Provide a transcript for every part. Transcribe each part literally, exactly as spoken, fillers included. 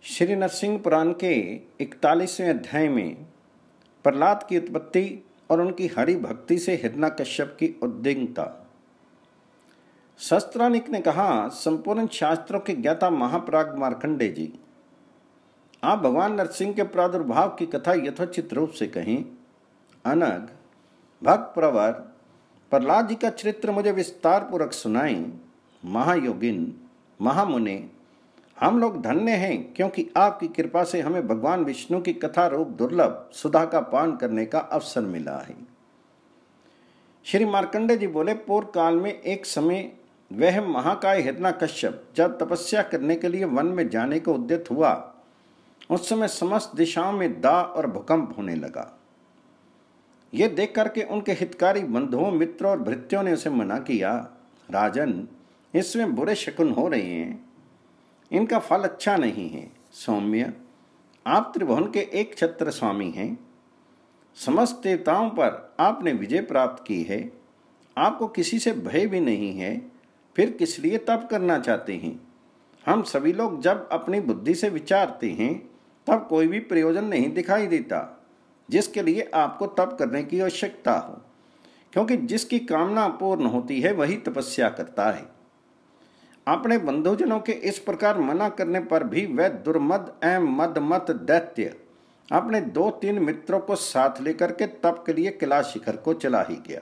श्री नरसिंह पुराण के इकतालीसवें अध्याय में प्रहलाद की उत्पत्ति और उनकी हरि भक्ति से हिरण्यकश्यप की उद्विग्नता। शस्त्रानिक ने कहा, संपूर्ण शास्त्रों के ज्ञाता महाप्राज्ञ मार्कंडेय जी, आप भगवान नरसिंह के प्रादुर्भाव की कथा यथोचित रूप से कहें। अनग भक्त प्रवर प्रहलाद जी का चरित्र मुझे विस्तार पूर्वक सुनाएं। महायोगिन महामुने, हम लोग धन्य हैं क्योंकि आपकी कृपा से हमें भगवान विष्णु की कथा रूप दुर्लभ सुधा का पान करने का अवसर मिला है। श्री मार्कंडेय जी बोले, पूर्व काल में एक समय वह महाकाय हिरण्यकश्यप जब तपस्या करने के लिए वन में जाने को उद्यत हुआ, उस समय समस्त दिशाओं में दाह और भूकंप होने लगा। ये देख करके उनके हितकारी बंधुओं, मित्रों और भृत्यों ने उसे मना किया, राजन, इसमें बुरे शकुन हो रहे हैं, इनका फल अच्छा नहीं है। सौम्य, आप त्रिभुवन के एक छत्र स्वामी हैं, समस्त देवताओं पर आपने विजय प्राप्त की है, आपको किसी से भय भी नहीं है, फिर किस लिए तप करना चाहते हैं? हम सभी लोग जब अपनी बुद्धि से विचारते हैं तब कोई भी प्रयोजन नहीं दिखाई देता जिसके लिए आपको तप करने की आवश्यकता हो, क्योंकि जिसकी कामना पूर्ण होती है वही तपस्या करता है। अपने बंधुजनों के इस प्रकार मना करने पर भी वह दुर्मद एवं मदमत दैत्य अपने दो तीन मित्रों को साथ लेकर के तप के लिए कैलाश शिखर को चला ही गया।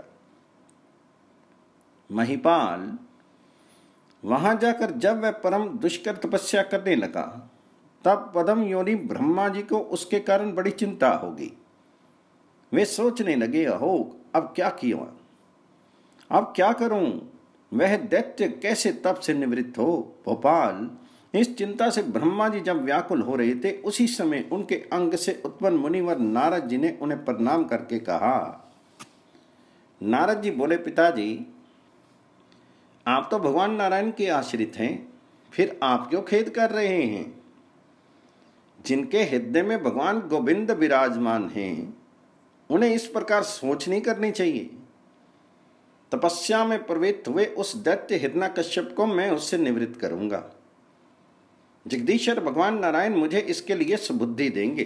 महिपाल वहां जाकर जब वह परम दुष्कर तपस्या करने लगा तब पद्म योनि ब्रह्मा जी को उसके कारण बड़ी चिंता होगी। वे सोचने लगे, अहो अब क्या किया, अब क्या करूं, वह दैत्य कैसे तप से निवृत्त हो। भोपाल इस चिंता से ब्रह्मा जी जब व्याकुल हो रहे थे, उसी समय उनके अंग से उत्पन्न मुनिवर नारद जी ने उन्हें प्रणाम करके कहा। नारद जी बोले, पिताजी, आप तो भगवान नारायण के आश्रित हैं, फिर आप क्यों खेद कर रहे हैं? जिनके हृदय में भगवान गोविंद विराजमान हैं, उन्हें इस प्रकार सोच नहीं करनी चाहिए। तपस्या में प्रवृत्त हुए उस दैत्य हिरण्यकश्यप को मैं उससे निवृत्त करूंगा। जगदीश्वर भगवान नारायण मुझे इसके लिए सुबुद्धि देंगे।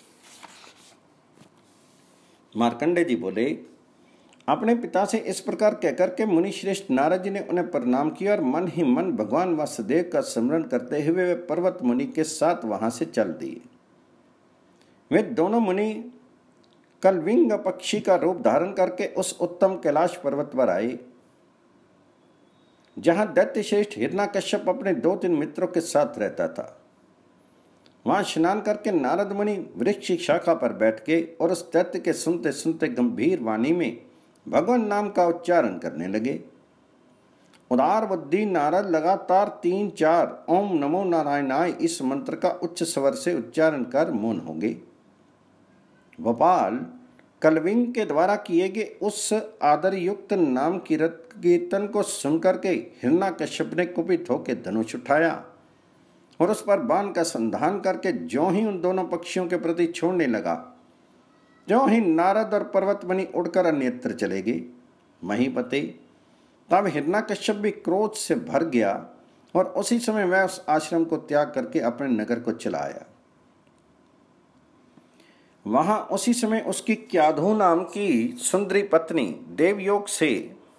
मार्कंडेय जी बोले, अपने पिता से इस प्रकार कहकर के मुनि श्रेष्ठ नारद जी ने उन्हें प्रणाम किया और मन ही मन भगवान वासुदेव का स्मरण करते हुए वे पर्वत मुनि के साथ वहां से चल दिए। वे दोनों मुनि कलविंग पक्षी का रूप धारण करके उस उत्तम कैलाश पर्वत पर आए जहां दैत्य श्रेष्ठ हिरण्यकश्यप अपने दो तीन मित्रों के साथ रहता था। वहां स्नान करके नारद मुनि वृक्ष की शाखा पर बैठ के और उस दैत्य के सुनते सुनते गंभीर वाणी में भगवान नाम का उच्चारण करने लगे। उदार बुद्धि नारद लगातार तीन चार ओम नमो नारायणाय इस मंत्र का उच्च स्वर से उच्चारण कर मौन हो गए। गोपाल कलविंग के द्वारा किए गए उस आदर युक्त नाम कीर्तन को सुनकर के हिरण्यकश्यप ने कुपित होकर धनुष उठाया और उस पर बाण का संधान करके ज्यों ही उन दोनों पक्षियों के प्रति छोड़ने लगा, ज्यों ही नारद और पर्वत मुनि उड़कर अन्यत्र चले गए। महीपते, तब हिरण्यकश्यप भी क्रोध से भर गया और उसी समय वह उस आश्रम को त्याग करके अपने नगर को चला आया। वहां उसी समय उसकी क्याधु नाम की सुंदरी पत्नी देवयोग से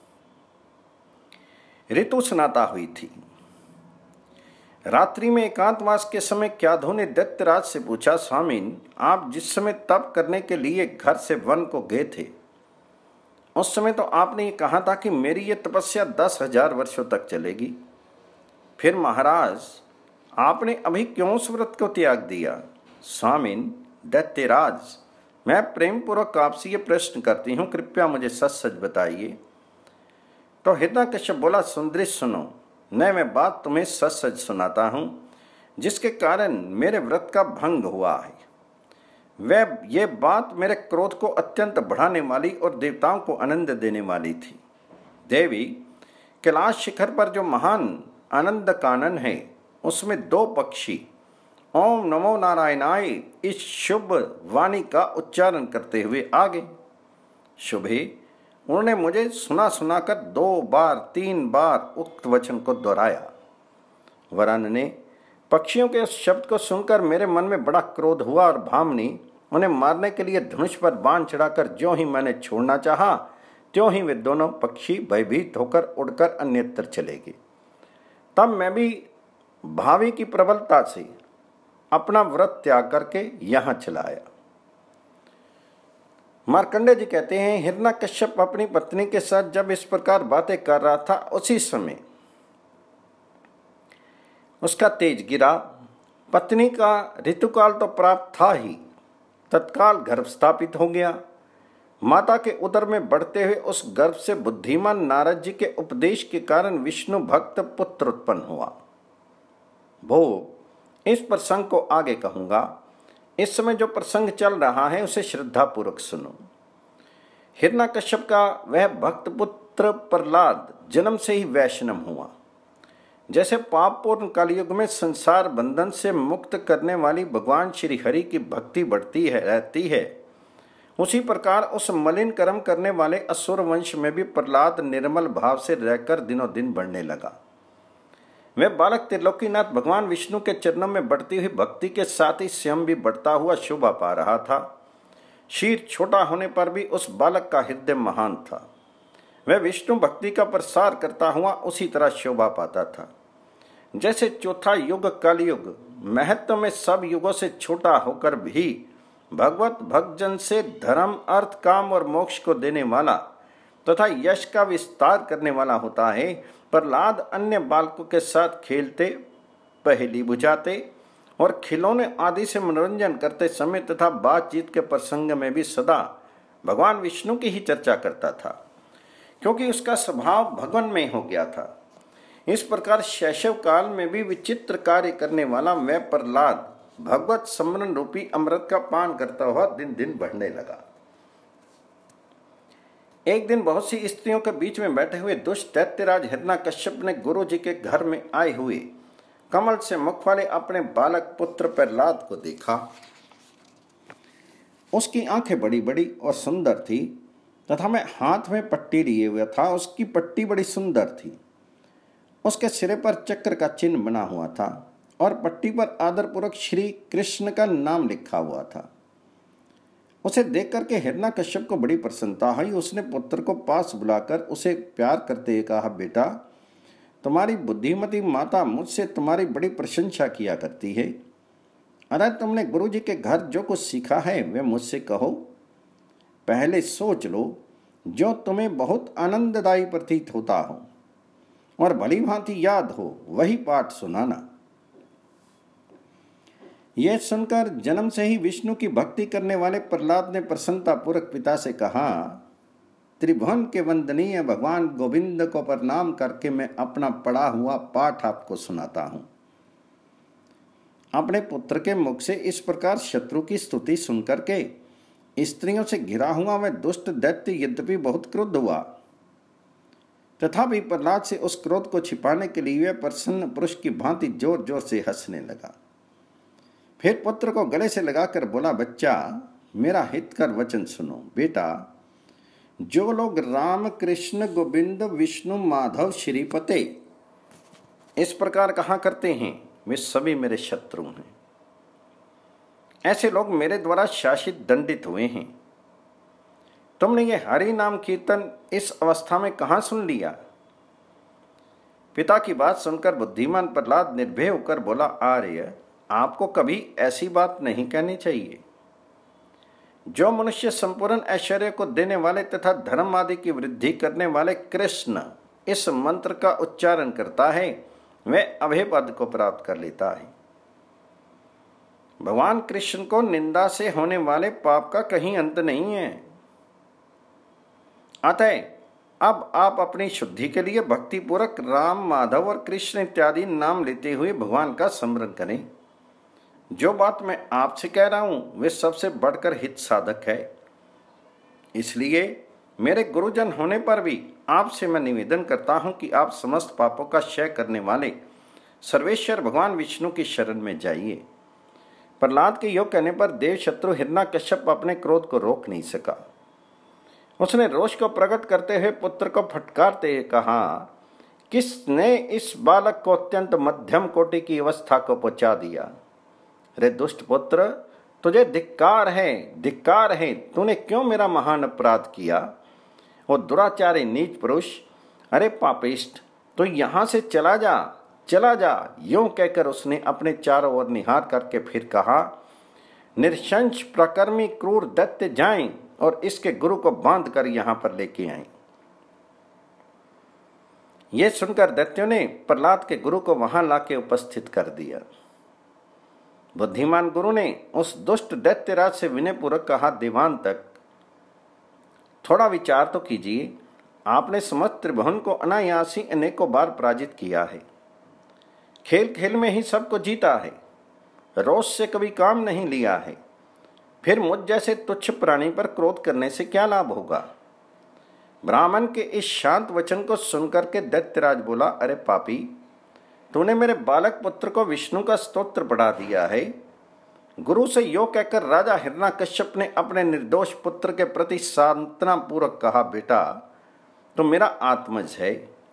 ऋतु स्नाता हुई थी। रात्रि में एकांतवास के समय क्याधु ने दैत्यराज से पूछा, स्वामीन, आप जिस समय तप करने के लिए घर से वन को गए थे, उस समय तो आपने ये कहा था कि मेरी ये तपस्या दस हजार वर्षों तक चलेगी। फिर महाराज, आपने अभी क्यों उस व्रत को त्याग दिया? स्वामीन, दैत्यराज, मैं प्रेम पूर्वक आपसे ये प्रश्न करती हूँ, कृपया मुझे सच सच बताइए। तो हिरण्यकश्यप बोला, सुंदरी सुनो, न मैं बात तुम्हें सच सच सुनाता हूँ जिसके कारण मेरे व्रत का भंग हुआ है। वह ये बात मेरे क्रोध को अत्यंत बढ़ाने वाली और देवताओं को आनंद देने वाली थी। देवी, कैलाश शिखर पर जो महान आनंद कानन है उसमें दो पक्षी ओम नमो नारायणाय इस शुभ वाणी का उच्चारण करते हुए आगे। शुभे, उन्होंने मुझे सुना सुनाकर दो बार तीन बार उक्त वचन को दोहराया। वरन ने पक्षियों के उस शब्द को सुनकर मेरे मन में बड़ा क्रोध हुआ और भामनी उन्हें मारने के लिए धनुष पर बाण चढ़ाकर ज्यों ही मैंने छोड़ना चाहा, त्यों ही वे दोनों पक्षी भयभीत होकर उड़कर अन्यत्र चले गए। तब मैं भी भावी की प्रबलता से अपना व्रत त्याग करके यहां चला आया। मार्कंडेय जी कहते हैं, हिरण्यकश्यप अपनी पत्नी के साथ जब इस प्रकार बातें कर रहा था, उसी समय उसका तेज गिरा। पत्नी का ऋतुकाल तो प्राप्त था ही, तत्काल गर्भ स्थापित हो गया। माता के उदर में बढ़ते हुए उस गर्भ से बुद्धिमान नारद जी के उपदेश के कारण विष्णु भक्त पुत्र उत्पन्न हुआ। भो इस प्रसंग को आगे कहूंगा। इस समय जो प्रसंग चल रहा है उसे श्रद्धा पूर्वक सुनो। हिरण्यकश्यप का वह भक्त पुत्र प्रहलाद जन्म से ही वैष्णव हुआ। जैसे पापपूर्ण कलयुग में संसार बंधन से मुक्त करने वाली भगवान श्री हरि की भक्ति बढ़ती है रहती है, उसी प्रकार उस मलिन कर्म करने वाले असुर वंश में भी प्रहलाद निर्मल भाव से रहकर दिनों दिन बढ़ने लगा। वह बालक त्रिलोकीनाथ भगवान विष्णु के चरणों में बढ़ती हुई भक्ति के साथ ही स्वयं भी बढ़ता हुआ शोभा पा रहा था। शीर छोटा होने पर भी उस बालक का हृदय महान था। वह विष्णु भक्ति का प्रसार करता हुआ उसी तरह शोभा पाता था। जैसे चौथा युग कलयुग महत्व में सब युगों से छोटा होकर भी भगवत भक्तजन से धर्म, अर्थ, काम और मोक्ष को देने वाला तथा यश का विस्तार करने वाला होता है, प्रहलाद अन्य बालकों के साथ खेलते, पहेली बुझाते और खिलौने आदि से मनोरंजन करते समय तथा बातचीत के प्रसंग में भी सदा भगवान विष्णु की ही चर्चा करता था, क्योंकि उसका स्वभाव भगवान में हो गया था। इस प्रकार शैशव काल में भी विचित्र कार्य करने वाला वह प्रहलाद भगवत सम्मरण रूपी अमृत का पान करता हुआ दिन दिन बढ़ने लगा। एक दिन बहुत सी स्त्रियों के बीच में बैठे हुए दुष्ट दैत्यराज हिरण्यकश्यप ने गुरु जी के घर में आए हुए कमल से मुख वाले अपने बालक पुत्र प्रहलाद को देखा। उसकी आंखें बड़ी बड़ी और सुंदर थी तथा मैं हाथ में पट्टी लिए हुआ था। उसकी पट्टी बड़ी सुंदर थी। उसके सिरे पर चक्र का चिन्ह बना हुआ था और पट्टी पर आदरपूर्वक श्री कृष्ण का नाम लिखा हुआ था। उसे देख करके हिरण्यकश्यप को बड़ी प्रसन्नता हुई। उसने पुत्र को पास बुलाकर उसे प्यार करते हुए कहा, बेटा, तुम्हारी बुद्धिमती माता मुझसे तुम्हारी बड़ी प्रशंसा किया करती है। अरे तुमने गुरु जी के घर जो कुछ सीखा है वह मुझसे कहो। पहले सोच लो, जो तुम्हें बहुत आनंददायी प्रतीत होता हो और भली भांति याद हो वही पाठ सुनाना। यह सुनकर जन्म से ही विष्णु की भक्ति करने वाले प्रहलाद ने प्रसन्नता पूर्वक पिता से कहा, त्रिभुवन के वंदनीय भगवान गोविंद को प्रणाम करके मैं अपना पढ़ा हुआ पाठ आपको सुनाता हूं। अपने पुत्र के मुख से इस प्रकार शत्रु की स्तुति सुनकर के स्त्रियों से घिरा हुआ वह दुष्ट दैत्य यद्यपि बहुत क्रुद्ध हुआ, तथापि प्रहलाद से उस क्रोध को छिपाने के लिए वह प्रसन्न पुरुष की भांति जोर जोर से हंसने लगा। फिर पुत्र को गले से लगाकर बोला, बच्चा, मेरा हितकर वचन सुनो। बेटा, जो लोग राम, कृष्ण, गोविंद, विष्णु, माधव, श्रीपते इस प्रकार कहा करते हैं वे सभी मेरे शत्रु हैं। ऐसे लोग मेरे द्वारा शासित दंडित हुए हैं। तुमने ये हरि नाम कीर्तन इस अवस्था में कहां सुन लिया? पिता की बात सुनकर बुद्धिमान प्रहलाद निर्भय होकर बोला, आर्य, आपको कभी ऐसी बात नहीं कहनी चाहिए। जो मनुष्य संपूर्ण ऐश्वर्य को देने वाले तथा धर्म आदि की वृद्धि करने वाले कृष्ण इस मंत्र का उच्चारण करता है वह अभय पद को प्राप्त कर लेता है। भगवान कृष्ण को निंदा से होने वाले पाप का कहीं अंत नहीं है। अतः अब आप अपनी शुद्धि के लिए भक्ति पूर्वक राम, माधव और कृष्ण इत्यादि नाम लेते हुए भगवान का स्मरण करें। जो बात मैं आपसे कह रहा हूं वे सबसे बढ़कर हित साधक है। इसलिए मेरे गुरुजन होने पर भी आपसे मैं निवेदन करता हूं कि आप समस्त पापों का क्षय करने वाले सर्वेश्वर भगवान विष्णु की शरण में जाइए। प्रहलाद के योग कहने पर देव शत्रु हिरण्यकश्यप अपने क्रोध को रोक नहीं सका। उसने रोष को प्रकट करते हुए पुत्र को फटकारते हुए कहा, किसने इस बालक को अत्यंत मध्यम कोटि की अवस्था को पहुंचा दिया। रे दुष्ट पुत्र, तुझे धिक्कार है, धिक्कार है। तूने क्यों मेरा महान अपराध किया। वो दुराचारी नीच पुरुष, अरे पापिष्ट, तो यहां से चला जा, चला जा। यूं कहकर उसने अपने चारों ओर निहार करके फिर कहा, निरशंस प्रकर्मी क्रूर दैत्य जाएं और इसके गुरु को बांध कर यहां पर लेके आए। ये सुनकर दैत्यों ने प्रहलाद के गुरु को वहां लाके उपस्थित कर दिया। बुद्धिमान गुरु ने उस दुष्ट दैत्यराज से विनयपूर्वक कहा, दीवान तक, थोड़ा विचार तो कीजिए। आपने समस्त त्रिभुवन को अनायास ही अनेकों बार पराजित किया है, खेल खेल में ही सबको जीता है, रोष से कभी काम नहीं लिया है। फिर मुझ जैसे तुच्छ प्राणी पर क्रोध करने से क्या लाभ होगा। ब्राह्मण के इस शांत वचन को सुनकर के दैत्यराज बोला, अरे पापी, तूने मेरे बालक पुत्र को विष्णु का स्तोत्र पढ़ा दिया है। गुरु से यो कहकर राजा हिरण्यकश्यप ने अपने निर्दोष पुत्र के प्रति सांत्वना पूर्वक कहा, बेटा तो मेरा आत्मज है,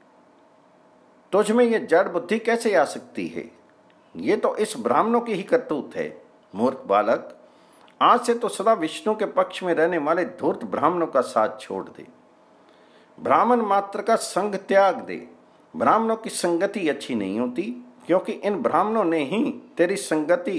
तुझ में ये जड़ बुद्धि कैसे आ सकती है। ये तो इस ब्राह्मणों की ही करतूत है। मूर्ख बालक, आज से तो सदा विष्णु के पक्ष में रहने वाले धूर्त ब्राह्मणों का साथ छोड़ दे, ब्राह्मण मात्र का संग त्याग दे। ब्राह्मणों की संगति अच्छी नहीं होती, क्योंकि इन ब्राह्मणों ने ही तेरी संगति,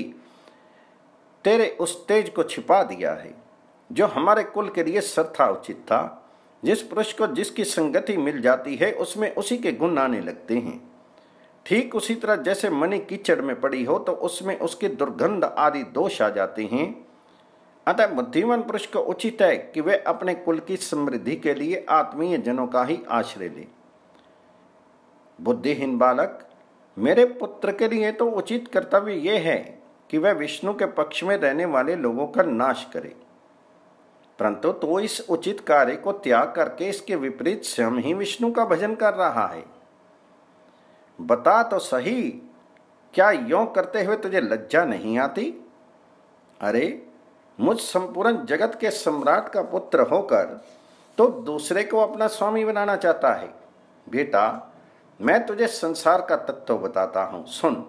तेरे उस तेज को छिपा दिया है जो हमारे कुल के लिए सर्था उचित था। जिस पुरुष को जिसकी संगति मिल जाती है उसमें उसी के गुण आने लगते हैं। ठीक उसी तरह जैसे मणि कीचड़ में पड़ी हो तो उसमें उसके दुर्गंध आदि दोष आ जाते हैं। अतः बुद्धिमान पुरुष को उचित है कि वे अपने कुल की समृद्धि के लिए आत्मीय जनों का ही आश्रय ले। बुद्धिहीन बालक, मेरे पुत्र के लिए तो उचित कर्तव्य यह है कि वह विष्णु के पक्ष में रहने वाले लोगों का नाश करे, परंतु तो इस उचित कार्य को त्याग करके इसके विपरीत स्वयं ही विष्णु का भजन कर रहा है। बता तो सही, क्या यों करते हुए तुझे लज्जा नहीं आती। अरे मुझ संपूर्ण जगत के सम्राट का पुत्र होकर तो दूसरे को अपना स्वामी बनाना चाहता है। बेटा, मैं तुझे संसार का तत्व बताता हूं, सुन।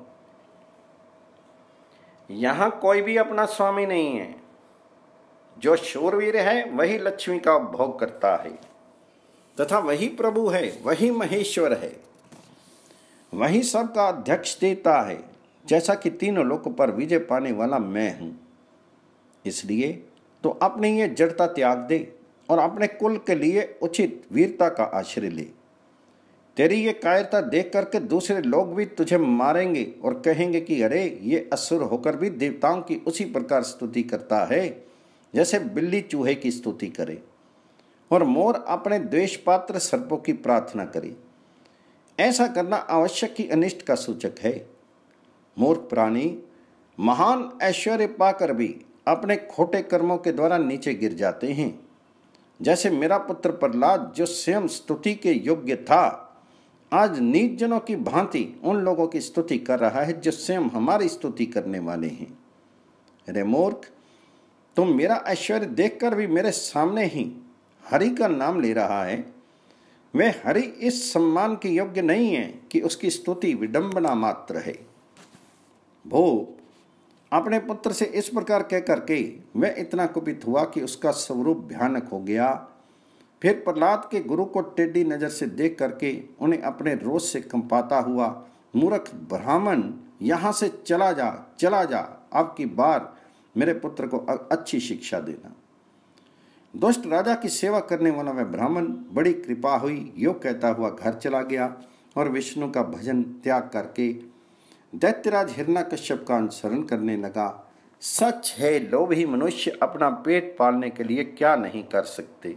यहां कोई भी अपना स्वामी नहीं है। जो शूरवीर है वही लक्ष्मी का उपभोग करता है, तथा वही प्रभु है, वही महेश्वर है, वही सबका अध्यक्ष देता है, जैसा कि तीनों लोकों पर विजय पाने वाला मैं हूं। इसलिए तो अपनी ये जड़ता त्याग दे और अपने कुल के लिए उचित वीरता का आश्रय ले। तेरी ये कायरता देख करके दूसरे लोग भी तुझे मारेंगे और कहेंगे कि अरे ये असुर होकर भी देवताओं की उसी प्रकार स्तुति करता है जैसे बिल्ली चूहे की स्तुति करे और मोर अपने द्वेष पात्र सर्पों की प्रार्थना करे। ऐसा करना आवश्यक ही अनिष्ट का सूचक है। मूर्ख प्राणी महान ऐश्वर्य पाकर भी अपने खोटे कर्मों के द्वारा नीचे गिर जाते हैं। जैसे मेरा पुत्र प्रहलाद जो स्वयं स्तुति के योग्य था, आज नीच जनों की भांति उन लोगों की स्तुति कर रहा है जो स्वयं हमारी स्तुति करने वाले हैं। अरे मूर्ख, तुम मेरा ऐश्वर्य देखकर भी मेरे सामने ही हरि का नाम ले रहा है। वे हरि इस सम्मान के योग्य नहीं है कि उसकी स्तुति विडंबना मात्र है। भो अपने पुत्र से इस प्रकार कह करके वह इतना कुपित हुआ कि उसका स्वरूप भयानक हो गया। फिर प्रहलाद के गुरु को टेढ़ी नजर से देख करके उन्हें अपने रोष से कंपाता हुआ, मूर्ख ब्राह्मण, यहाँ से चला जा, चला जा, अब की बार मेरे पुत्र को अच्छी शिक्षा देना। दुष्ट राजा की सेवा करने वाला वह ब्राह्मण बड़ी कृपा हुई यो कहता हुआ घर चला गया और विष्णु का भजन त्याग करके दैत्यराज हिरण्यकश्यप का अनुसरण करने लगा। सच है, लोभी मनुष्य अपना पेट पालने के लिए क्या नहीं कर सकते।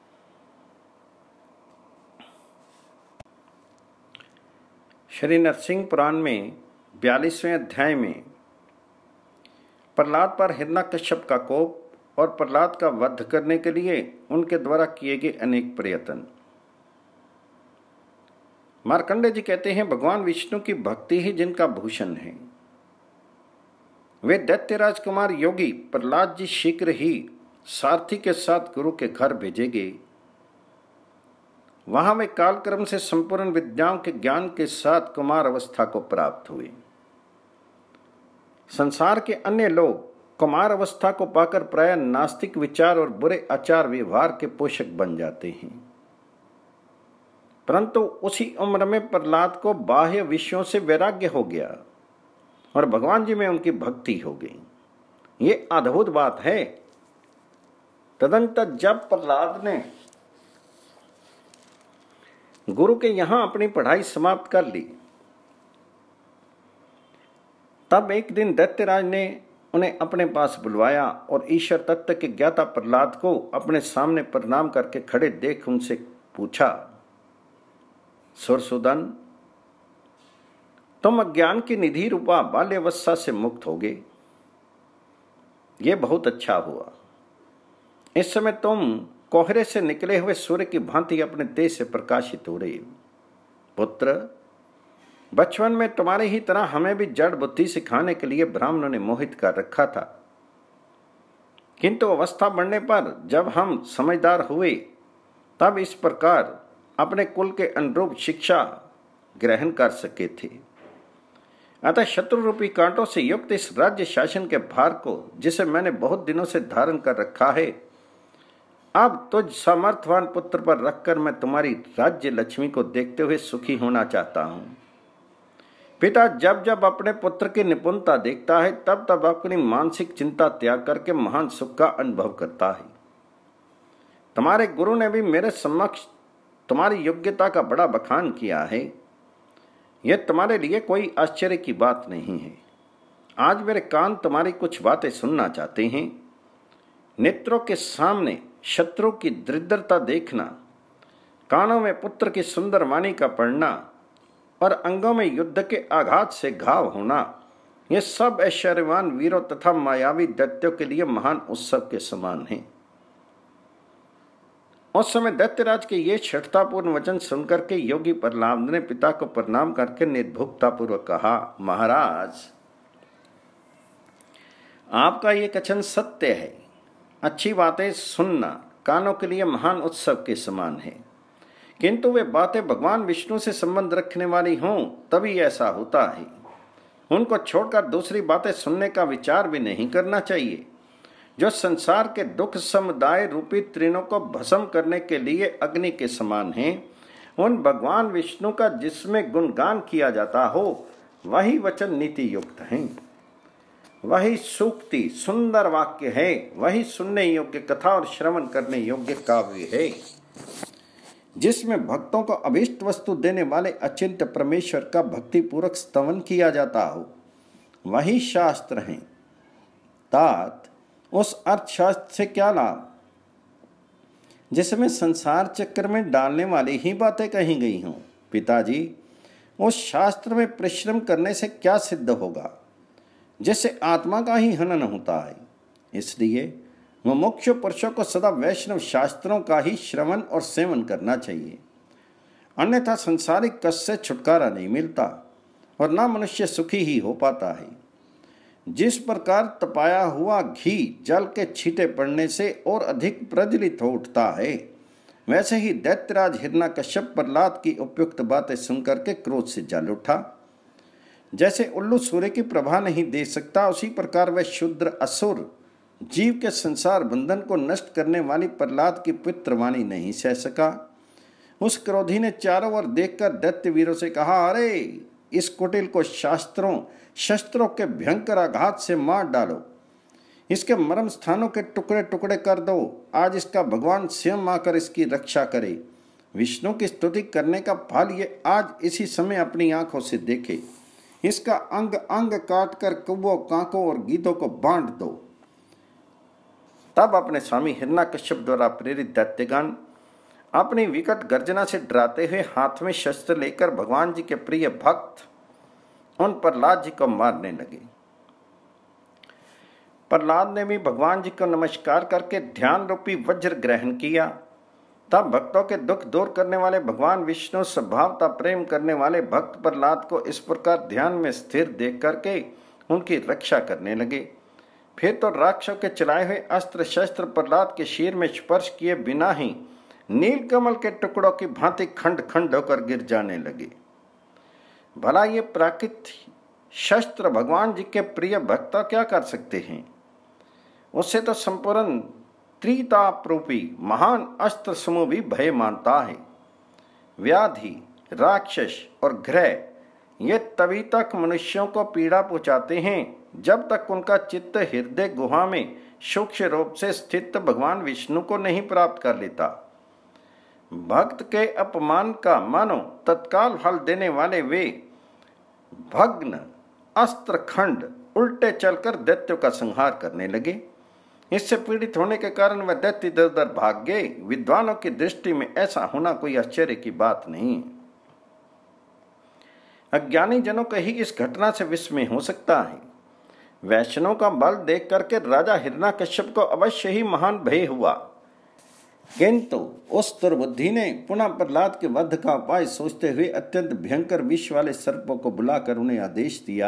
श्री नरसिंह पुराण में बयालीसवें अध्याय में प्रहलाद पर हिरण्यकश्यप का कोप और प्रहलाद का वध करने के लिए उनके द्वारा किए गए अनेक प्रयत्न। मार्कंडेय जी कहते हैं, भगवान विष्णु की भक्ति ही जिनका भूषण है, वे दैत्य राजकुमार योगी प्रहलाद जी शीघ्र ही सारथी के साथ गुरु के घर भेजेंगे वहां वे कालक्रम से संपूर्ण विद्याओं के ज्ञान के साथ कुमार अवस्था को प्राप्त हुए। संसार के अन्य लोग कुमार अवस्था को पाकर प्रायः नास्तिक विचार और बुरे आचार व्यवहार के पोषक बन जाते हैं, परंतु उसी उम्र में प्रहलाद को बाह्य विषयों से वैराग्य हो गया और भगवान जी में उनकी भक्ति हो गई। ये अद्भुत बात है। तदंतर जब प्रहलाद ने गुरु के यहां अपनी पढ़ाई समाप्त कर ली, तब एक दिन दैत्यराज ने उन्हें अपने पास बुलवाया और ईश्वर तत्व के ज्ञाता प्रहलाद को अपने सामने प्रणाम करके खड़े देख उनसे पूछा, सुरसुदन, तुम अज्ञान की निधि रूपा बाल्यावस्था से मुक्त होगे। ये बहुत अच्छा हुआ। इस समय तुम कोहरे से निकले हुए सूर्य की भांति अपने तेज से प्रकाशित हो रही हो। पुत्र, बचपन में तुम्हारे ही तरह हमें भी जड़ बुद्धि सिखाने के लिए ब्राह्मणों ने मोहित कर रखा था, किंतु अवस्था बढ़ने पर जब हम समझदार हुए तब इस प्रकार अपने कुल के अनुरूप शिक्षा ग्रहण कर सके थे। अतः शत्रु रूपी कांटों से युक्त इस राज्य शासन के भार को, जिसे मैंने बहुत दिनों से धारण कर रखा है, अब तुझ सामर्थवान पुत्र पर रखकर मैं तुम्हारी राज्य लक्ष्मी को देखते हुए सुखी होना चाहता हूं। पिता जब जब अपने पुत्र की निपुणता देखता है तब तब अपनी मानसिक चिंता त्याग करके महान सुख का अनुभव करता है। तुम्हारे गुरु ने भी मेरे समक्ष तुम्हारी योग्यता का बड़ा बखान किया है। यह तुम्हारे लिए कोई आश्चर्य की बात नहीं है। आज मेरे कान तुम्हारी कुछ बातें सुनना चाहते हैं। नेत्रों के सामने शत्रु की दरिद्रता देखना, कानों में पुत्र की सुंदर वाणी का पढ़ना और अंगों में युद्ध के आघात से घाव होना, ये सब ऐश्वर्यवान वीरों तथा मायावी दैत्यों के लिए महान उत्सव के समान है। उस समय दैत्यराज के ये शठतापूर्ण वचन सुनकर के योगी प्रहलाद ने पिता को प्रणाम करके निर्भुकता पूर्वक कहा, महाराज, आपका ये कथन सत्य है। अच्छी बातें सुनना कानों के लिए महान उत्सव के समान है, किंतु वे बातें भगवान विष्णु से संबंध रखने वाली हों तभी ऐसा होता है। उनको छोड़कर दूसरी बातें सुनने का विचार भी नहीं करना चाहिए, जो संसार के दुख समुदाय रूपी तृणों को भस्म करने के लिए अग्नि के समान हैं। उन भगवान विष्णु का जिसमें गुणगान किया जाता हो वही वचन नीति युक्त हैं, वही सूक्ति सुंदर वाक्य है, वही सुनने योग्य कथा और श्रवण करने योग्य काव्य है। जिसमें भक्तों को अभीष्ट वस्तु देने वाले अचिंत्य परमेश्वर का भक्ति पूर्वक स्तवन किया जाता हो वही शास्त्र हैं। तात उस अर्थशास्त्र से क्या लाभ जिसमें संसार चक्र में डालने वाली ही बातें कही गई हों। पिताजी, उस शास्त्र में परिश्रम करने से क्या सिद्ध होगा जिससे आत्मा का ही हनन होता है। इसलिए मुमुक्षु पुरुषों को सदा वैष्णव शास्त्रों का ही श्रवण और सेवन करना चाहिए, अन्यथा संसारिक कष्ट से छुटकारा नहीं मिलता और ना मनुष्य सुखी ही हो पाता है। जिस प्रकार तपाया हुआ घी जल के छींटे पड़ने से और अधिक प्रज्वलित हो उठता है, वैसे ही दैत्यराज हिरण्यकश्यप प्रहलाद की उपयुक्त बातें सुनकर के क्रोध से जल उठा। जैसे उल्लू सूर्य की प्रभा नहीं दे सकता, उसी प्रकार वह शूद्र असुर जीव के संसार बंधन को नष्ट करने वाली प्रहलाद की पवित्र वाणी नहीं सह सका। उस क्रोधी ने चारों ओर देखकर दैत्य वीरों से कहा, अरे इस कुटिल को शास्त्रों शस्त्रों के भयंकर आघात से मार डालो, इसके मर्म स्थानों के टुकड़े टुकड़े कर दो। आज इसका भगवान स्वयं आकर इसकी रक्षा करे। विष्णु की स्तुति करने का फल ये आज इसी समय अपनी आंखों से देखे। इसका अंग अंग काट कर कौवों कांकों और गीदों को बांट दो। तब अपने स्वामी हिरण्यकश्यप द्वारा प्रेरित दैत्यगण अपनी विकट गर्जना से डराते हुए हाथ में शस्त्र लेकर भगवान जी के प्रिय भक्त उन प्रहलाद जी को मारने लगे। प्रहलाद ने भी भगवान जी को नमस्कार करके ध्यान रूपी वज्र ग्रहण किया। तब भक्तों के दुख दूर करने वाले भगवान विष्णु स्वभावता प्रेम करने वाले भक्त प्रहलाद को इस प्रकार ध्यान में स्थिर देख करके उनकी रक्षा करने लगे। फिर तो राक्षसों के चलाए हुए अस्त्र शस्त्र प्रहलाद के शीर में स्पर्श किए बिना ही नीलकमल के टुकड़ों की भांति खंड खंड होकर गिर जाने लगे। भला ये प्राकृत शस्त्र भगवान जी के प्रिय भक्त क्या कर सकते हैं? उससे तो संपूर्ण त्रितापरूपी महान अस्त्र समूह भी भय मानता है। व्याधि, राक्षस और ग्रह ये तभी तक मनुष्यों को पीड़ा पहुंचाते हैं जब तक उनका चित्त हृदय गुहा में सूक्ष्म रूप से स्थित भगवान विष्णु को नहीं प्राप्त कर लेता। भक्त के अपमान का मानो तत्काल फल देने वाले वे भग्न अस्त्र खंड उल्टे चलकर दैत्यों का संहार करने लगे। इससे पीड़ित होने के कारण वह दैत्य इधर उधर भाग गए। विद्वानों की दृष्टि में ऐसा होना कोई आश्चर्य की बात नहीं है। अज्ञानी जनों का ही इस घटना से विस्मय हो सकता है। वैष्णव का बल देख करके राजा हिरण्यकश्यप को अवश्य ही महान भय हुआ, किंतु उस दुर्बुद्धि ने पुनः प्रहलाद के वध का उपाय सोचते हुए अत्यंत भयंकर विष वाले सर्पों को बुलाकर उन्हें आदेश दिया,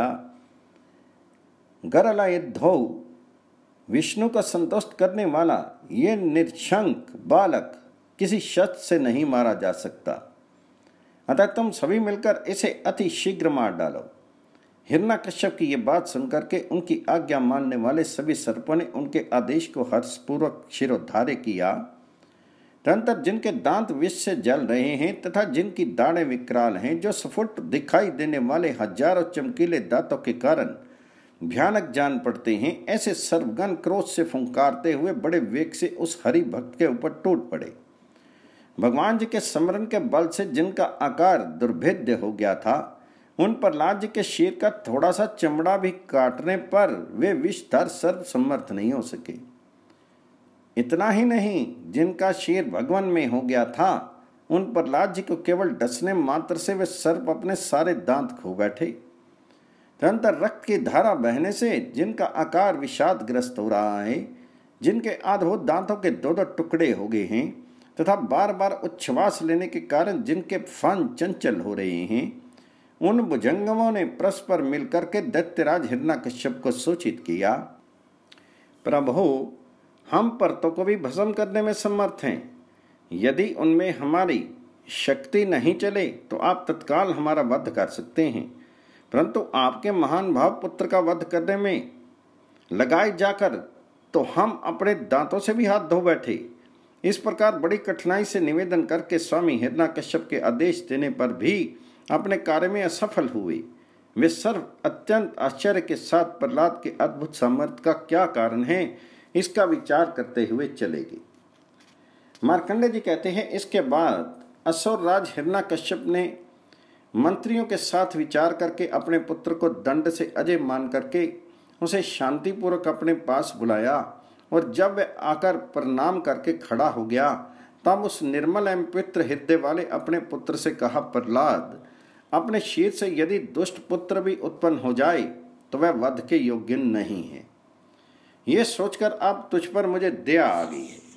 गरलायुद्धौ विष्णु को संतुष्ट करने वाला ये निर्शंक बालक किसी शस्त्र से नहीं मारा जा सकता, अतः तुम सभी मिलकर इसे अति शीघ्र मार डालो। हिरण्यकश्यप की ये बात सुनकर के उनकी आज्ञा मानने वाले सभी सर्पों ने उनके आदेश को हर्षपूर्वक शिरोधार्य किया। तदनंतर जिनके दांत विष से जल रहे हैं तथा जिनकी दाढ़ें विकराल हैं, जो स्फुट दिखाई देने वाले हजारों चमकीले दांतों के कारण भयानक जान पड़ते हैं, ऐसे सर्वगण क्रोध से फुंकारते हुए बड़े वेग से उस हरि भक्त के ऊपर टूट पड़े। भगवान जी के स्मरण के बल से जिनका आकार दुर्भेद्य हो गया था, उन प्रहलाद जी के शीर का थोड़ा सा चमड़ा भी काटने पर वे विषधर सर्प समर्थ नहीं हो सके। इतना ही नहीं, जिनका शीर भगवान में हो गया था, उन प्रहलाद जी को केवल डसने मात्र से वे सर्प अपने सारे दांत खो बैठे। तदनंतर रक्त की धारा बहने से जिनका आकार विषादग्रस्त हो रहा है, जिनके आधभूत दांतों के दो दो टुकड़े हो गए हैं तथा बार बार उच्छ्वास लेने के कारण जिनके फन चंचल हो रहे हैं, उन भुजंगमों ने परस्पर मिलकर के दैत्यराज हिरण्यकश्यप को सूचित किया, प्रभु, हम पर्वतों को भी भस्म करने में समर्थ हैं। यदि उनमें हमारी शक्ति नहीं चले तो आप तत्काल हमारा वध कर सकते हैं, परंतु आपके महान भाव पुत्र का वध करने में लगाए जाकर तो हम अपने दांतों से भी हाथ धो बैठे। इस प्रकार बड़ी कठिनाई से निवेदन करके स्वामी हिरण्यकश्यप के आदेश देने पर भी अपने कार्य में असफल हुए। वे सर्व अत्यंत आश्चर्य के साथ प्रहलाद के अद्भुत सामर्थ्य का क्या कारण है, इसका विचार करते हुए चले गए। मार्कंडेय जी कहते हैं, इसके बाद असुर राज हिरण्यकश्यप ने मंत्रियों के साथ विचार करके अपने पुत्र को दंड से अजय मान करके उसे शांतिपूर्वक अपने पास बुलाया, और जब वह आकर प्रणाम करके खड़ा हो गया तब उस निर्मल एवं पवित्र हृदय वाले अपने पुत्र से कहा, प्रहलाद, अपने शीर से यदि दुष्ट पुत्र भी उत्पन्न हो जाए तो वह वध के योग्य नहीं है। यह सोचकर अब तुझ पर मुझे दया आ गई है।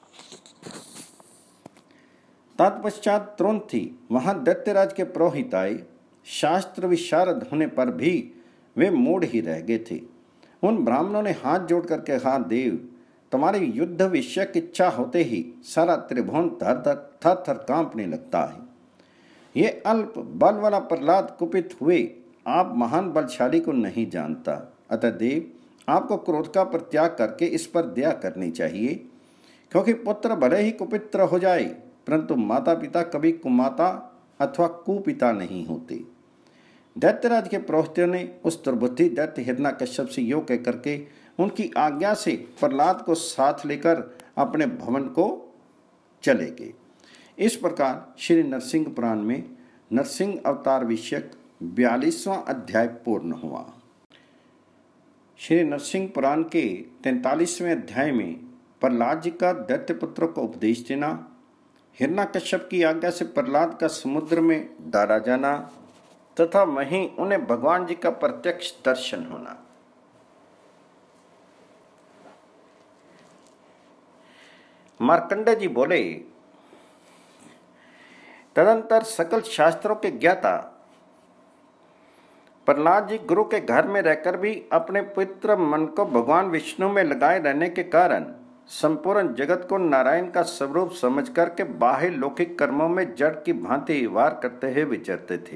तत्पश्चात तुरंत ही वहां दैत्यराज के पुरोहित आए। शास्त्र विशारद होने पर भी वे मूढ़ ही रह गए थे। उन ब्राह्मणों ने हाथ जोड़ करके कहा, देव, तुम्हारी युद्ध विषय की इच्छा होते ही सारा त्रिभुवन थर थर थर थर कांपने लगता है। ये अल्प बल वाला प्रहलाद कुपित हुए आप महान बलशाली को नहीं जानता, अतः देव, आपको क्रोध का परित्याग करके इस पर दया करनी चाहिए, क्योंकि पुत्र भले ही कुपित्र हो जाए परंतु माता पिता कभी कुमाता अथवा कुपिता नहीं होते। दैत्यराज के पुरोहितों ने उस दुर्बुद्धि दैत्य हिरण्यकश्यप से यो कह करके उनकी आज्ञा से प्रहलाद को साथ लेकर अपने भवन को चले गए। इस प्रकार श्री नरसिंह पुराण में नरसिंह अवतार विषयक बयालीसवां अध्याय पूर्ण हुआ। श्री नरसिंह पुराण के तैंतालीसवें अध्याय में प्रहलाद जी का दैत्य पुत्र को उपदेश देना, हिरण्यकश्यप की आज्ञा से प्रहलाद का समुद्र में डाला जाना तथा वहीं उन्हें भगवान जी का प्रत्यक्ष दर्शन होना। मार्कंडेय जी बोले, तदंतर सकल शास्त्रों के ज्ञाता प्रहलाद जी गुरु के घर में रहकर भी अपने पवित्र मन को भगवान विष्णु में लगाए रहने के कारण संपूर्ण जगत को नारायण का स्वरूप समझ करके बाह्य लौकिक कर्मों में जड़ की भांति व्यवहार करते हुए विचरते थे।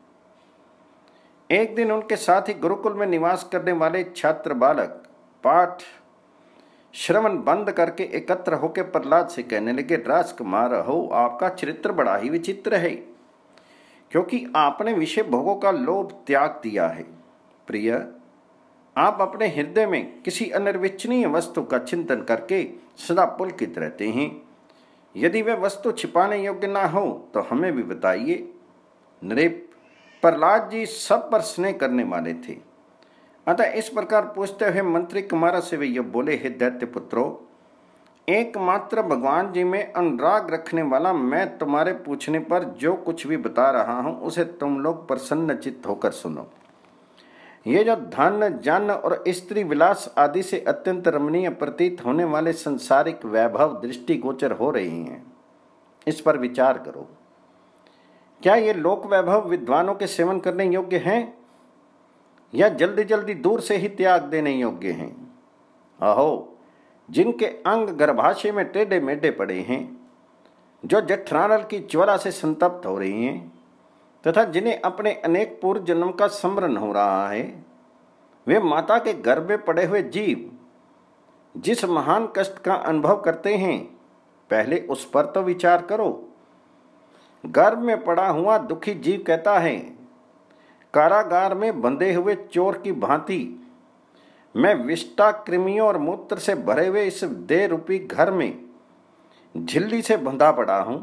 एक दिन उनके साथ ही गुरुकुल में निवास करने वाले छात्र बालक पाठ श्रवण बंद करके एकत्र होकर प्रहलाद से कहने लगे, राजकुमार हो, आपका चरित्र बड़ा ही विचित्र है, क्योंकि आपने विषय भोगों का लोभ त्याग दिया है। प्रिय, आप अपने हृदय में किसी अनिर्वचनीय वस्तु का चिंतन करके सदा पुलकित रहते हैं। यदि वह वस्तु छिपाने योग्य ना हो तो हमें भी बताइए। नृप, प्रहलाद जी सब पर स्नेह करने वाले थे, अतः इस प्रकार पूछते हुए मंत्री कुमारा से वे ये बोले, हे दैत्य पुत्रों, एकमात्र भगवान जी में अनुराग रखने वाला मैं तुम्हारे पूछने पर जो कुछ भी बता रहा हूं उसे तुम लोग प्रसन्न चित्त होकर सुनो। ये जो धन, जन और स्त्री विलास आदि से अत्यंत रमणीय प्रतीत होने वाले संसारिक वैभव दृष्टिगोचर हो रहे हैं, इस पर विचार करो। क्या ये लोक वैभव विद्वानों के सेवन करने योग्य हैं या जल्दी जल्दी दूर से ही त्याग देने योग्य हैं? अहो, जिनके अंग गर्भाशय में टेढ़े मेढ़े पड़े हैं, जो जठरानल की ज्वाला से संतप्त हो रही हैं तथा जिन्हें अपने अनेक पूर्व जन्म का स्मरण हो रहा है, वे माता के गर्भ में पड़े हुए जीव जिस महान कष्ट का अनुभव करते हैं, पहले उस पर तो विचार करो। गर्भ में पड़ा हुआ दुखी जीव कहता है, कारागार में बंधे हुए चोर की भांति मैं विष्टा, कृमियों और मूत्र से भरे हुए इस देह रूपी घर में झिल्ली से बंधा पड़ा हूं।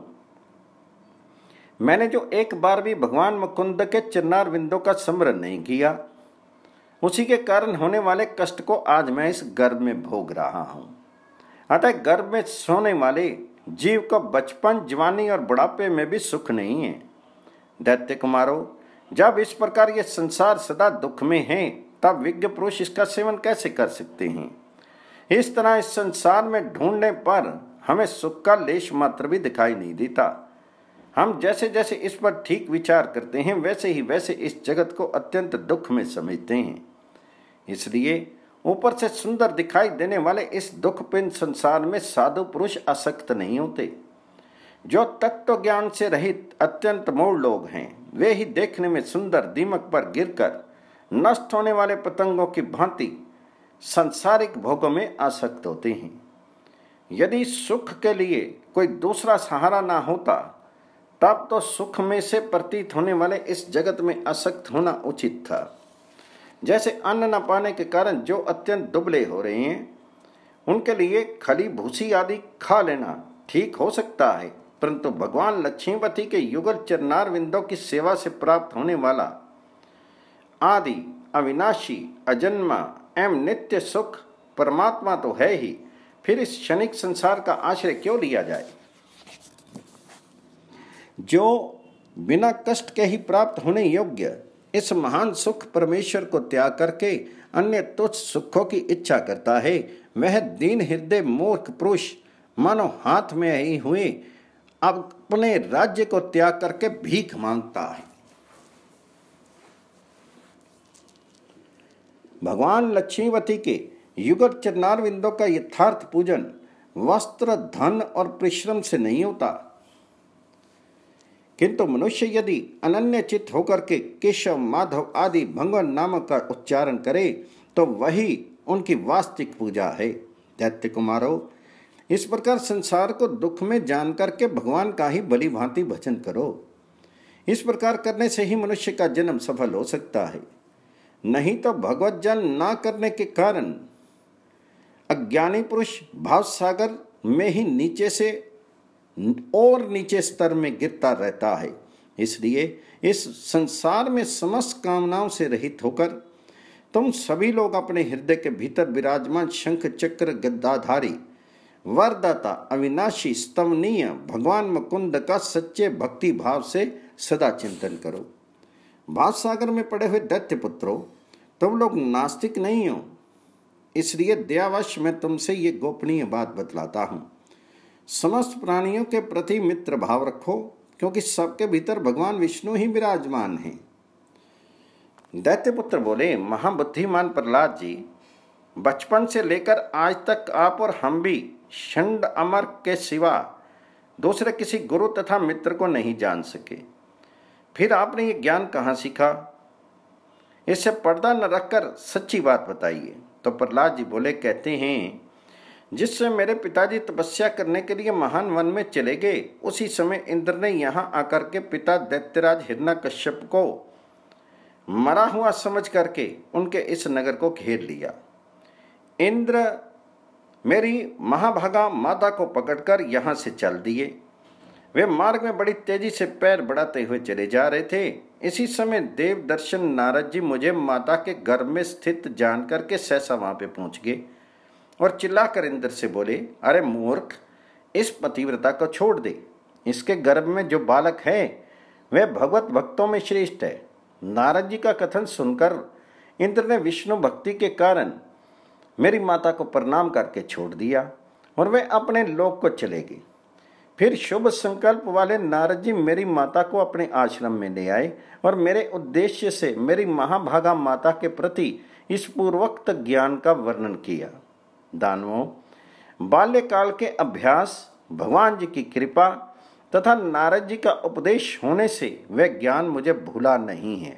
मैंने जो एक बार भी भगवान मुकुंद के चरणार विंदों का स्मरण नहीं किया, उसी के कारण होने वाले कष्ट को आज मैं इस गर्भ में भोग रहा हूं। अतः गर्भ में सोने वाले जीव को बचपन, जवानी और बुढ़ापे में भी सुख नहीं है। दैत्य कुमारों, जब इस प्रकार ये संसार सदा दुख में है, तब विज्ञ पुरुष इसका सेवन कैसे कर सकते हैं? इस तरह इस संसार में ढूंढने पर हमें सुख का लेश मात्र भी दिखाई नहीं देता। हम जैसे जैसे इस पर ठीक विचार करते हैं, वैसे ही वैसे इस जगत को अत्यंत दुख में समझते हैं। इसलिए ऊपर से सुंदर दिखाई देने वाले इस दुखपूर्ण संसार में साधु पुरुष आसक्त नहीं होते। जो तत्व ज्ञान से रहित अत्यंत मूढ़ लोग हैं, वे ही देखने में सुंदर दीमक पर गिरकर नष्ट होने वाले पतंगों की भांति सांसारिक भोगों में आसक्त होते हैं। यदि सुख के लिए कोई दूसरा सहारा ना होता, तब तो सुख में से प्रतीत होने वाले इस जगत में आसक्त होना उचित था। जैसे अन्न न पाने के कारण जो अत्यंत दुबले हो रहे हैं, उनके लिए खली भूसी आदि खा लेना ठीक हो सकता है, परंतु भगवान लक्ष्मीपति के युगल चरणार विंदों की सेवा से प्राप्त होने वाला आदि अविनाशी, अजन्मा एवं नित्य सुख परमात्मा तो है ही, फिर इस क्षणिक संसार का आश्रय क्यों लिया जाए? जो बिना कष्ट के ही प्राप्त होने योग्य इस महान सुख परमेश्वर को त्याग करके अन्य तुच्छ सुखों की इच्छा करता है, वह दीन हृदय मूर्ख पुरुष मानो हाथ में ही हुए अपने राज्य को त्याग करके भीख मांगता है। भगवान लक्ष्मीवती के युगल चरणार विंदों का यथार्थ पूजन वस्त्र, धन और परिश्रम से नहीं होता, किंतु मनुष्य यदि अनन्य चित्त होकर के केशव, माधव आदि भगवान नामक का उच्चारण करे तो वही उनकी वास्तविक पूजा है। दैत्य कुमारों, इस प्रकार संसार को दुख में जान करके भगवान का ही भली भांति भजन करो। इस प्रकार करने से ही मनुष्य का जन्म सफल हो सकता है, नहीं तो भगवत जन ना करने के कारण अज्ञानी पुरुष भाव सागर में ही नीचे से और नीचे स्तर में गिरता रहता है। इसलिए इस संसार में समस्त कामनाओं से रहित होकर तुम सभी लोग अपने हृदय के भीतर विराजमान शंख चक्र गद्दाधारी वरदाता अविनाशी स्तवनीय भगवान मुकुंद का सच्चे भक्ति भाव से सदा चिंतन करो। भाव सागर में पड़े हुए दैत्य पुत्रों, तुम लोग नास्तिक नहीं हो, इसलिए दयावश मैं तुमसे ये गोपनीय बात बतलाता हूँ। समस्त प्राणियों के प्रति मित्र भाव रखो, क्योंकि सबके भीतर भगवान विष्णु ही विराजमान हैं। दैत्यपुत्र बोले, महाबुद्धिमान प्रहलाद जी, बचपन से लेकर आज तक आप और हम भी षंड अमर के सिवा दूसरे किसी गुरु तथा मित्र को नहीं जान सके। फिर आपने ये ज्ञान कहाँ सीखा? इससे पर्दा न रखकर सच्ची बात बताइए। तो प्रहलाद जी बोले, कहते हैं जिससे मेरे पिताजी तपस्या करने के लिए महान वन में चले गए, उसी समय इंद्र ने यहाँ आकर के पिता दैत्यराज हिरण्यकश्यप को मरा हुआ समझ करके उनके इस नगर को घेर लिया। इंद्र मेरी महाभागा माता को पकड़कर यहाँ से चल दिए। वे मार्ग में बड़ी तेजी से पैर बढ़ाते हुए चले जा रहे थे। इसी समय देव दर्शन नारद जी मुझे माता के गर्भ में स्थित जान करके सहसा वहां पे पहुंच गए और चिल्लाकर इंद्र से बोले, अरे मूर्ख, इस पतिव्रता को छोड़ दे। इसके गर्भ में जो बालक है वह भगवत भक्तों में श्रेष्ठ है। नारद जी का कथन सुनकर इंद्र ने विष्णु भक्ति के कारण मेरी माता को प्रणाम करके छोड़ दिया और वे अपने लोक को चले गए। फिर शुभ संकल्प वाले नारद जी मेरी माता को अपने आश्रम में ले आए और मेरे उद्देश्य से मेरी महाभागा माता के प्रति इस पूर्वोक्त ज्ञान का वर्णन किया। दानवों, बाल्यकाल के अभ्यास, भगवान जी की कृपा तथा नारद जी का उपदेश होने से वह ज्ञान मुझे भूला नहीं है।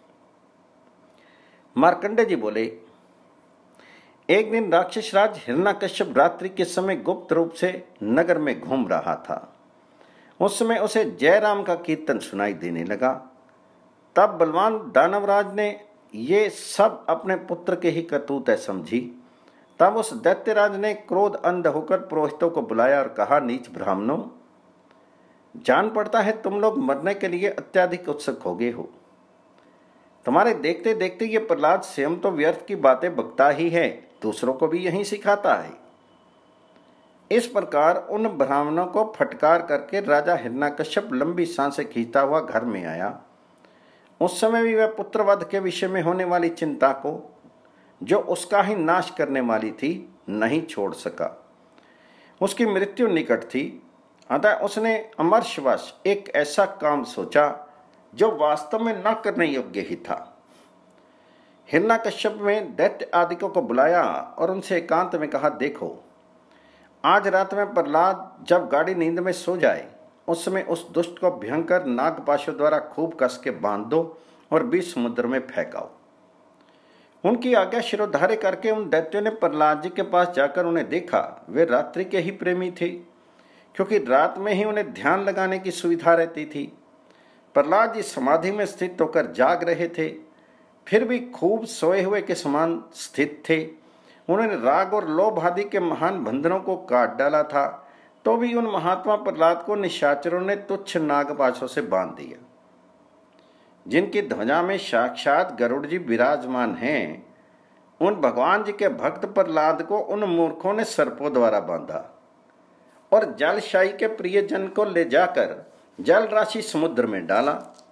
मार्कंडे जी बोले, एक दिन राक्षस राज हिरण्यकश्यप रात्रि के समय गुप्त रूप से नगर में घूम रहा था। उस समय उसे जयराम का कीर्तन सुनाई देने लगा। तब बलवान दानवराज ने ये सब अपने पुत्र के ही करतूत है समझी। तब उस दैत्यराज ने क्रोध अंध होकर पुरोहितों को बुलाया और कहा, नीच ब्राह्मणों, जान पड़ता है तुम लोग मरने के लिए अत्यधिक उत्सुक हो गए हो। तुम्हारे देखते देखते ये प्रहलाद स्वयं तो व्यर्थ की बातें बकता ही है, दूसरों को भी यही सिखाता है। इस प्रकार उन ब्राह्मणों को फटकार करके राजा हिरण्यकश्यप लंबी सांसें खींचता हुआ घर में आया। उस समय भी वह पुत्रवध के विषय में होने वाली चिंता को, जो उसका ही नाश करने वाली थी, नहीं छोड़ सका। उसकी मृत्यु निकट थी, अतः उसने अमरशवश एक ऐसा काम सोचा जो वास्तव में न करने योग्य ही था। हिरण्यकश्यप में दैत्य आदिकों को बुलाया और उनसे एकांत में कहा, देखो, आज रात में प्रहलाद जब गाढ़ी नींद में सो जाए, उस समय उस दुष्ट को भयंकर नागपाशों द्वारा खूब कस के बांध दो और बीच समुद्र में फेंकाओ। उनकी आज्ञा शिरोधार्य करके उन दैत्यों ने प्रहलाद जी के पास जाकर उन्हें देखा। वे रात्रि के ही प्रेमी थे, क्योंकि रात में ही उन्हें ध्यान लगाने की सुविधा रहती थी। प्रहलाद जी समाधि में स्थित होकर जाग रहे थे, फिर भी खूब सोए हुए के समान स्थित थे। उन्होंने राग और लोभ आदि के महान बंधनों को काट डाला था, तो भी उन महात्मा प्रहलाद को निशाचरों ने तुच्छ नागपाशों से बांध दिया। जिनकी ध्वजा में साक्षात गरुड़ जी विराजमान हैं, उन भगवान जी के भक्त प्रहलाद को उन मूर्खों ने सर्पों द्वारा बांधा और जलशाही के प्रियजन को ले जाकर जल राशि समुद्र में डाला।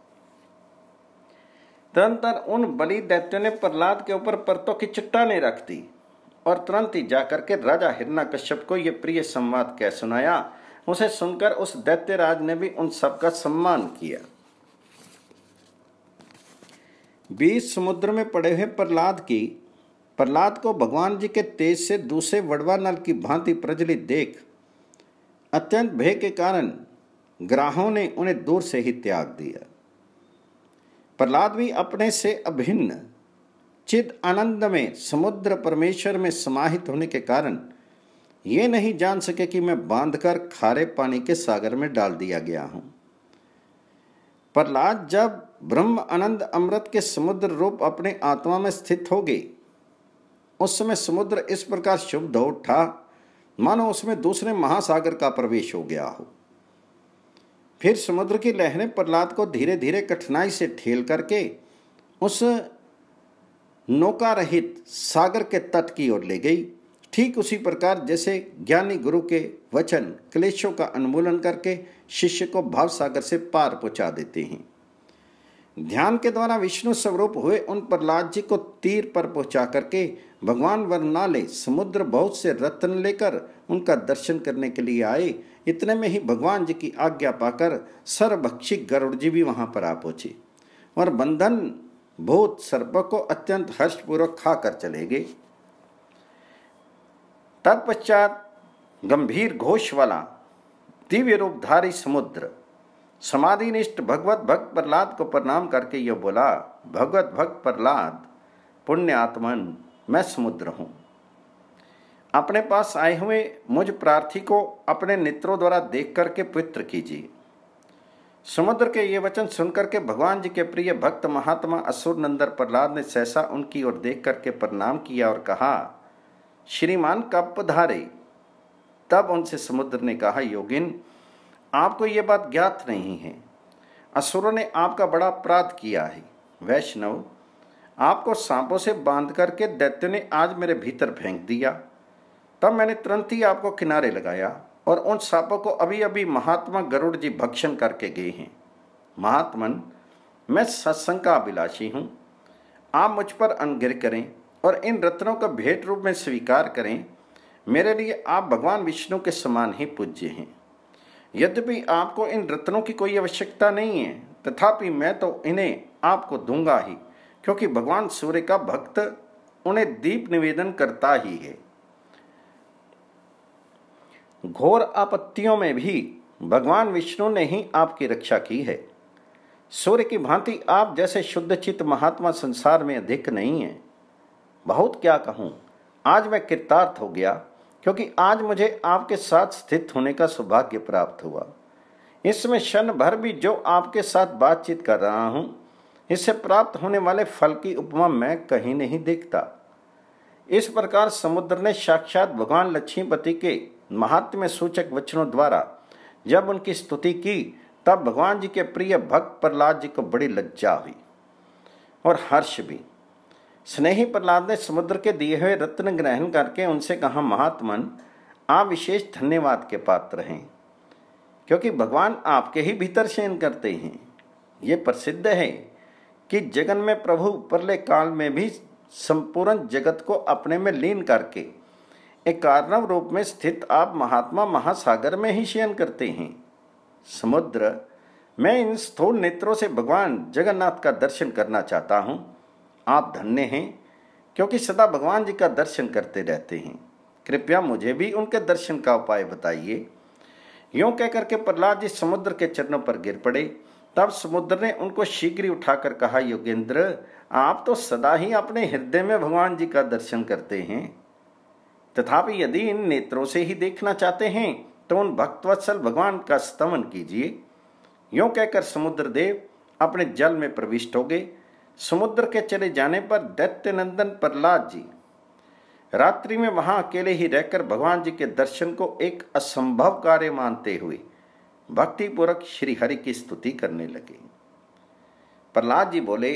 तदंतर उन बलि दैत्यों ने प्रहलाद के ऊपर पर्तों की चट्टानें रख दी और तुरंत ही जाकर के राजा हिरण्यकश्यप को यह प्रिय संवाद कह सुनाया। उसे सुनकर उस दैत्यराज ने भी उन सबका सम्मान किया। बीच समुद्र में पड़े हुए प्रहलाद की प्रहलाद को भगवान जी के तेज से दूसरे वड़वा नल की भांति प्रज्वलित देख अत्यंत भय के कारण ग्राहों ने उन्हें दूर से ही त्याग दिया। प्रहलाद भी अपने से अभिन्न चिद आनंद में समुद्र परमेश्वर में समाहित होने के कारण ये नहीं जान सके कि मैं बांधकर खारे पानी के सागर में डाल दिया गया हूं। प्रहलाद जब ब्रह्म आनंद अमृत के समुद्र रूप अपने आत्मा में स्थित हो गए, उस समय समुद्र इस प्रकार शुद्ध हो उठा मानो उसमें दूसरे महासागर का प्रवेश हो गया हो। फिर समुद्र की लहरें प्रहलाद को धीरे धीरे कठिनाई से ठेल करके उस नौका रहित सागर के तट की ओर ले गई। ठीक उसी प्रकार जैसे ज्ञानी गुरु के वचन क्लेशों का उन्मूलन करके शिष्य को भाव सागर से पार पहुंचा देते हैं। ध्यान के द्वारा विष्णु स्वरूप हुए उन प्रहलाद जी को तीर पर पहुंचा करके भगवान वरनाले समुद्र बहुत से रत्न लेकर उनका दर्शन करने के लिए आए। इतने में ही भगवान जी की आज्ञा पाकर सर्वभक्षी गरुड़ जी भी वहां पर आ पहुंचे और बंधन भूत सर्प को अत्यंत हर्षपूर्वक खाकर चले गए। तत्पश्चात गंभीर घोष वाला दिव्य रूपधारी समुद्र समाधिनिष्ठ भगवत भक्त प्रहलाद को प्रणाम करके यह बोला, भगवत भक्त प्रहलाद, पुण्य आत्मन, मैं समुद्र हूं। अपने पास आए हुए मुझ प्रार्थी को अपने नेत्रों द्वारा देख करके पवित्र कीजिए। समुद्र के ये वचन सुनकर के भगवान जी के प्रिय भक्त महात्मा असुर नंदन प्रहलाद ने सहसा उनकी ओर देख करके प्रणाम किया और कहा, श्रीमान कब पधारे? तब उनसे समुद्र ने कहा, योगिन, आपको ये बात ज्ञात नहीं है, असुरों ने आपका बड़ा अपराध किया है। वैष्णव, आपको सांपों से बांध करके दैत्य ने आज मेरे भीतर फेंक दिया। तब मैंने तुरंत ही आपको किनारे लगाया और उन सांपों को अभी अभी महात्मा गरुड़ जी भक्षण करके गए हैं। महात्मन, मैं सत्संग का अभिलाषी हूँ। आप मुझ पर अनुग्रह करें और इन रत्नों का भेंट रूप में स्वीकार करें। मेरे लिए आप भगवान विष्णु के समान ही पूज्य हैं। यद्यपि आपको इन रत्नों की कोई आवश्यकता नहीं है, तथापि मैं तो इन्हें आपको दूंगा ही, क्योंकि भगवान सूर्य का भक्त उन्हें दीप निवेदन करता ही है। घोर आपत्तियों में भी भगवान विष्णु ने ही आपकी रक्षा की है। सूर्य की भांति आप जैसे शुद्ध चित्त महात्मा संसार में अधिक नहीं है। बहुत क्या कहूँ, आज मैं कृतार्थ हो गया, क्योंकि आज मुझे आपके साथ स्थित होने का सौभाग्य प्राप्त हुआ। इसमें क्षण भर भी जो आपके साथ बातचीत कर रहा हूँ, इससे प्राप्त होने वाले फल की उपमा मैं कहीं नहीं देखता। इस प्रकार समुद्र ने साक्षात भगवान लक्ष्मीपति के महात्म्य सूचक वचनों द्वारा जब उनकी स्तुति की, तब भगवान जी के प्रिय भक्त प्रहलाद जी को बड़ी लज्जा हुई और हर्ष भी। स्नेही प्रहलाद ने समुद्र के दिए हुए रत्न ग्रहण करके उनसे कहा, महात्मन, आप विशेष धन्यवाद के पात्र हैं, क्योंकि भगवान आपके ही भीतर शयन करते हैं। ये प्रसिद्ध है कि जगन में प्रभु प्रलय काल में भी संपूर्ण जगत को अपने में लीन करके एक कारणव रूप में स्थित आप महात्मा महासागर में ही शयन करते हैं। समुद्र, मैं इन स्थूल नेत्रों से भगवान जगन्नाथ का दर्शन करना चाहता हूँ। आप धन्य हैं, क्योंकि सदा भगवान जी का दर्शन करते रहते हैं। कृपया मुझे भी उनके दर्शन का उपाय बताइए। यूं कहकर के प्रहलाद जी समुद्र के चरणों पर गिर पड़े। तब समुद्र ने उनको शीघ्र ही उठाकर कहा, योगेंद्र, आप तो सदा ही अपने हृदय में भगवान जी का दर्शन करते हैं, तथापि यदि इन नेत्रों से ही देखना चाहते हैं तो उन भक्तवत्सल भगवान का स्तमन कीजिए। यूं कहकर समुद्र देव अपने जल में प्रविष्ट हो गए। समुद्र के चले जाने पर दैत्य नंदन प्रहलाद जी रात्रि में वहां अकेले ही रहकर भगवान जी के दर्शन को एक असंभव कार्य मानते हुए भक्तिपूर्वक श्री हरि की स्तुति करने लगे। प्रहलाद जी बोले,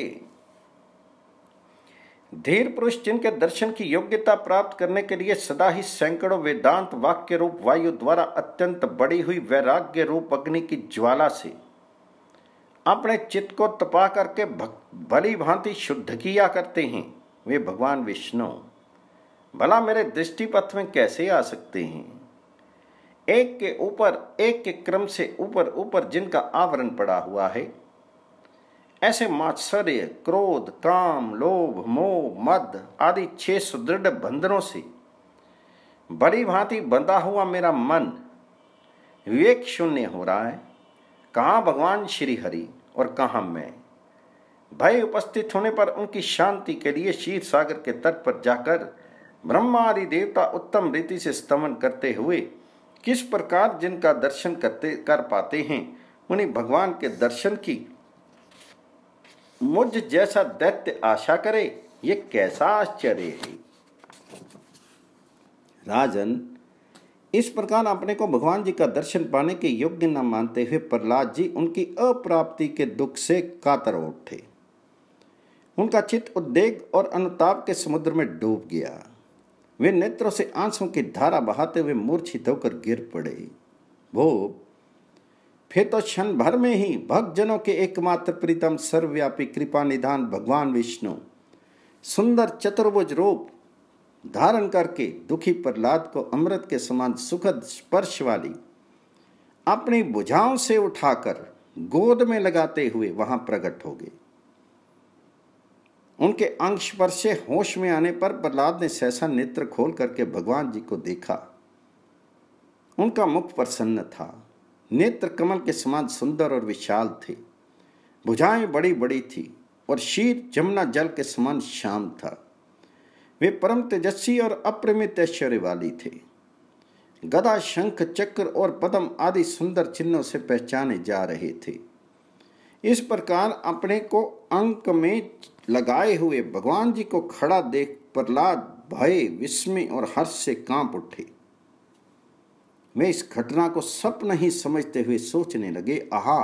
धीर पुरुष जिनके दर्शन की योग्यता प्राप्त करने के लिए सदा ही सैकड़ों वेदांत वाक्य रूप वायु द्वारा अत्यंत बढ़ी हुई वैराग्य रूप अग्नि की ज्वाला से अपने चित्त को तपा करके भली भांति शुद्ध किया करते हैं, वे भगवान विष्णु भला मेरे दृष्टिपथ में कैसे आ सकते हैं? एक के ऊपर एक के क्रम से ऊपर ऊपर जिनका आवरण पड़ा हुआ है, ऐसे मात्सर्य, क्रोध, काम, लोभ, मोह, मद आदि छह सुदृढ़ बंधनों से बड़ी भांति बंधा हुआ मेरा मन विवेक शून्य हो रहा है। कहाँ भगवान श्री हरि और कहाँ मैं? भय उपस्थित होने पर उनकी शांति के लिए क्षीर सागर के तट पर जाकर ब्रह्मा आदि देवता उत्तम रीति से स्तमन करते हुए किस प्रकार जिनका दर्शन करते कर पाते हैं, उन्हीं भगवान के दर्शन की मुझ जैसा दैत्य आशा करे, ये कैसा आश्चर्य है। राजन, इस प्रकार अपने को भगवान जी का दर्शन पाने के योग्य न मानते हुए प्रहलाद जी उनकी अप्राप्ति के दुख से कातर उठे। उनका चित्त उद्वेग और अनुताप के समुद्र में डूब गया। वे नेत्रों से आंसुओं की धारा बहाते हुए मूर्छित होकर गिर पड़े। वो फिर तो क्षण भर में ही भक्तजनों के एकमात्र प्रीतम सर्वव्यापी कृपा निधान भगवान विष्णु सुंदर चतुर्भुज रूप धारण करके दुखी प्रहलाद को अमृत के समान सुखद स्पर्श वाली अपनी भुजाओं से उठाकर गोद में लगाते हुए वहां प्रकट हो गए। उनके अंग स्पर्श से होश में आने पर प्रहलाद ने सहसा नेत्र खोल करके भगवान जी को देखा। उनका मुख प्रसन्न था, नेत्र कमल के समान सुंदर और विशाल थे, भुजाएं बड़ी बड़ी थी और शीर जमुना जल के समान श्याम था। वे परम तेजस्वी और अपरिमित ऐश्वर्य वाली थे। गदा, शंख, चक्र और पद्म आदि सुंदर चिन्हों से पहचाने जा रहे थे। इस प्रकार अपने को अंक में लगाए हुए भगवान जी को खड़ा देख प्रहलाद भय, विस्मय और हर्ष से कांप उठे। वे इस घटना को स्वप्न ही समझते हुए सोचने लगे, आहा,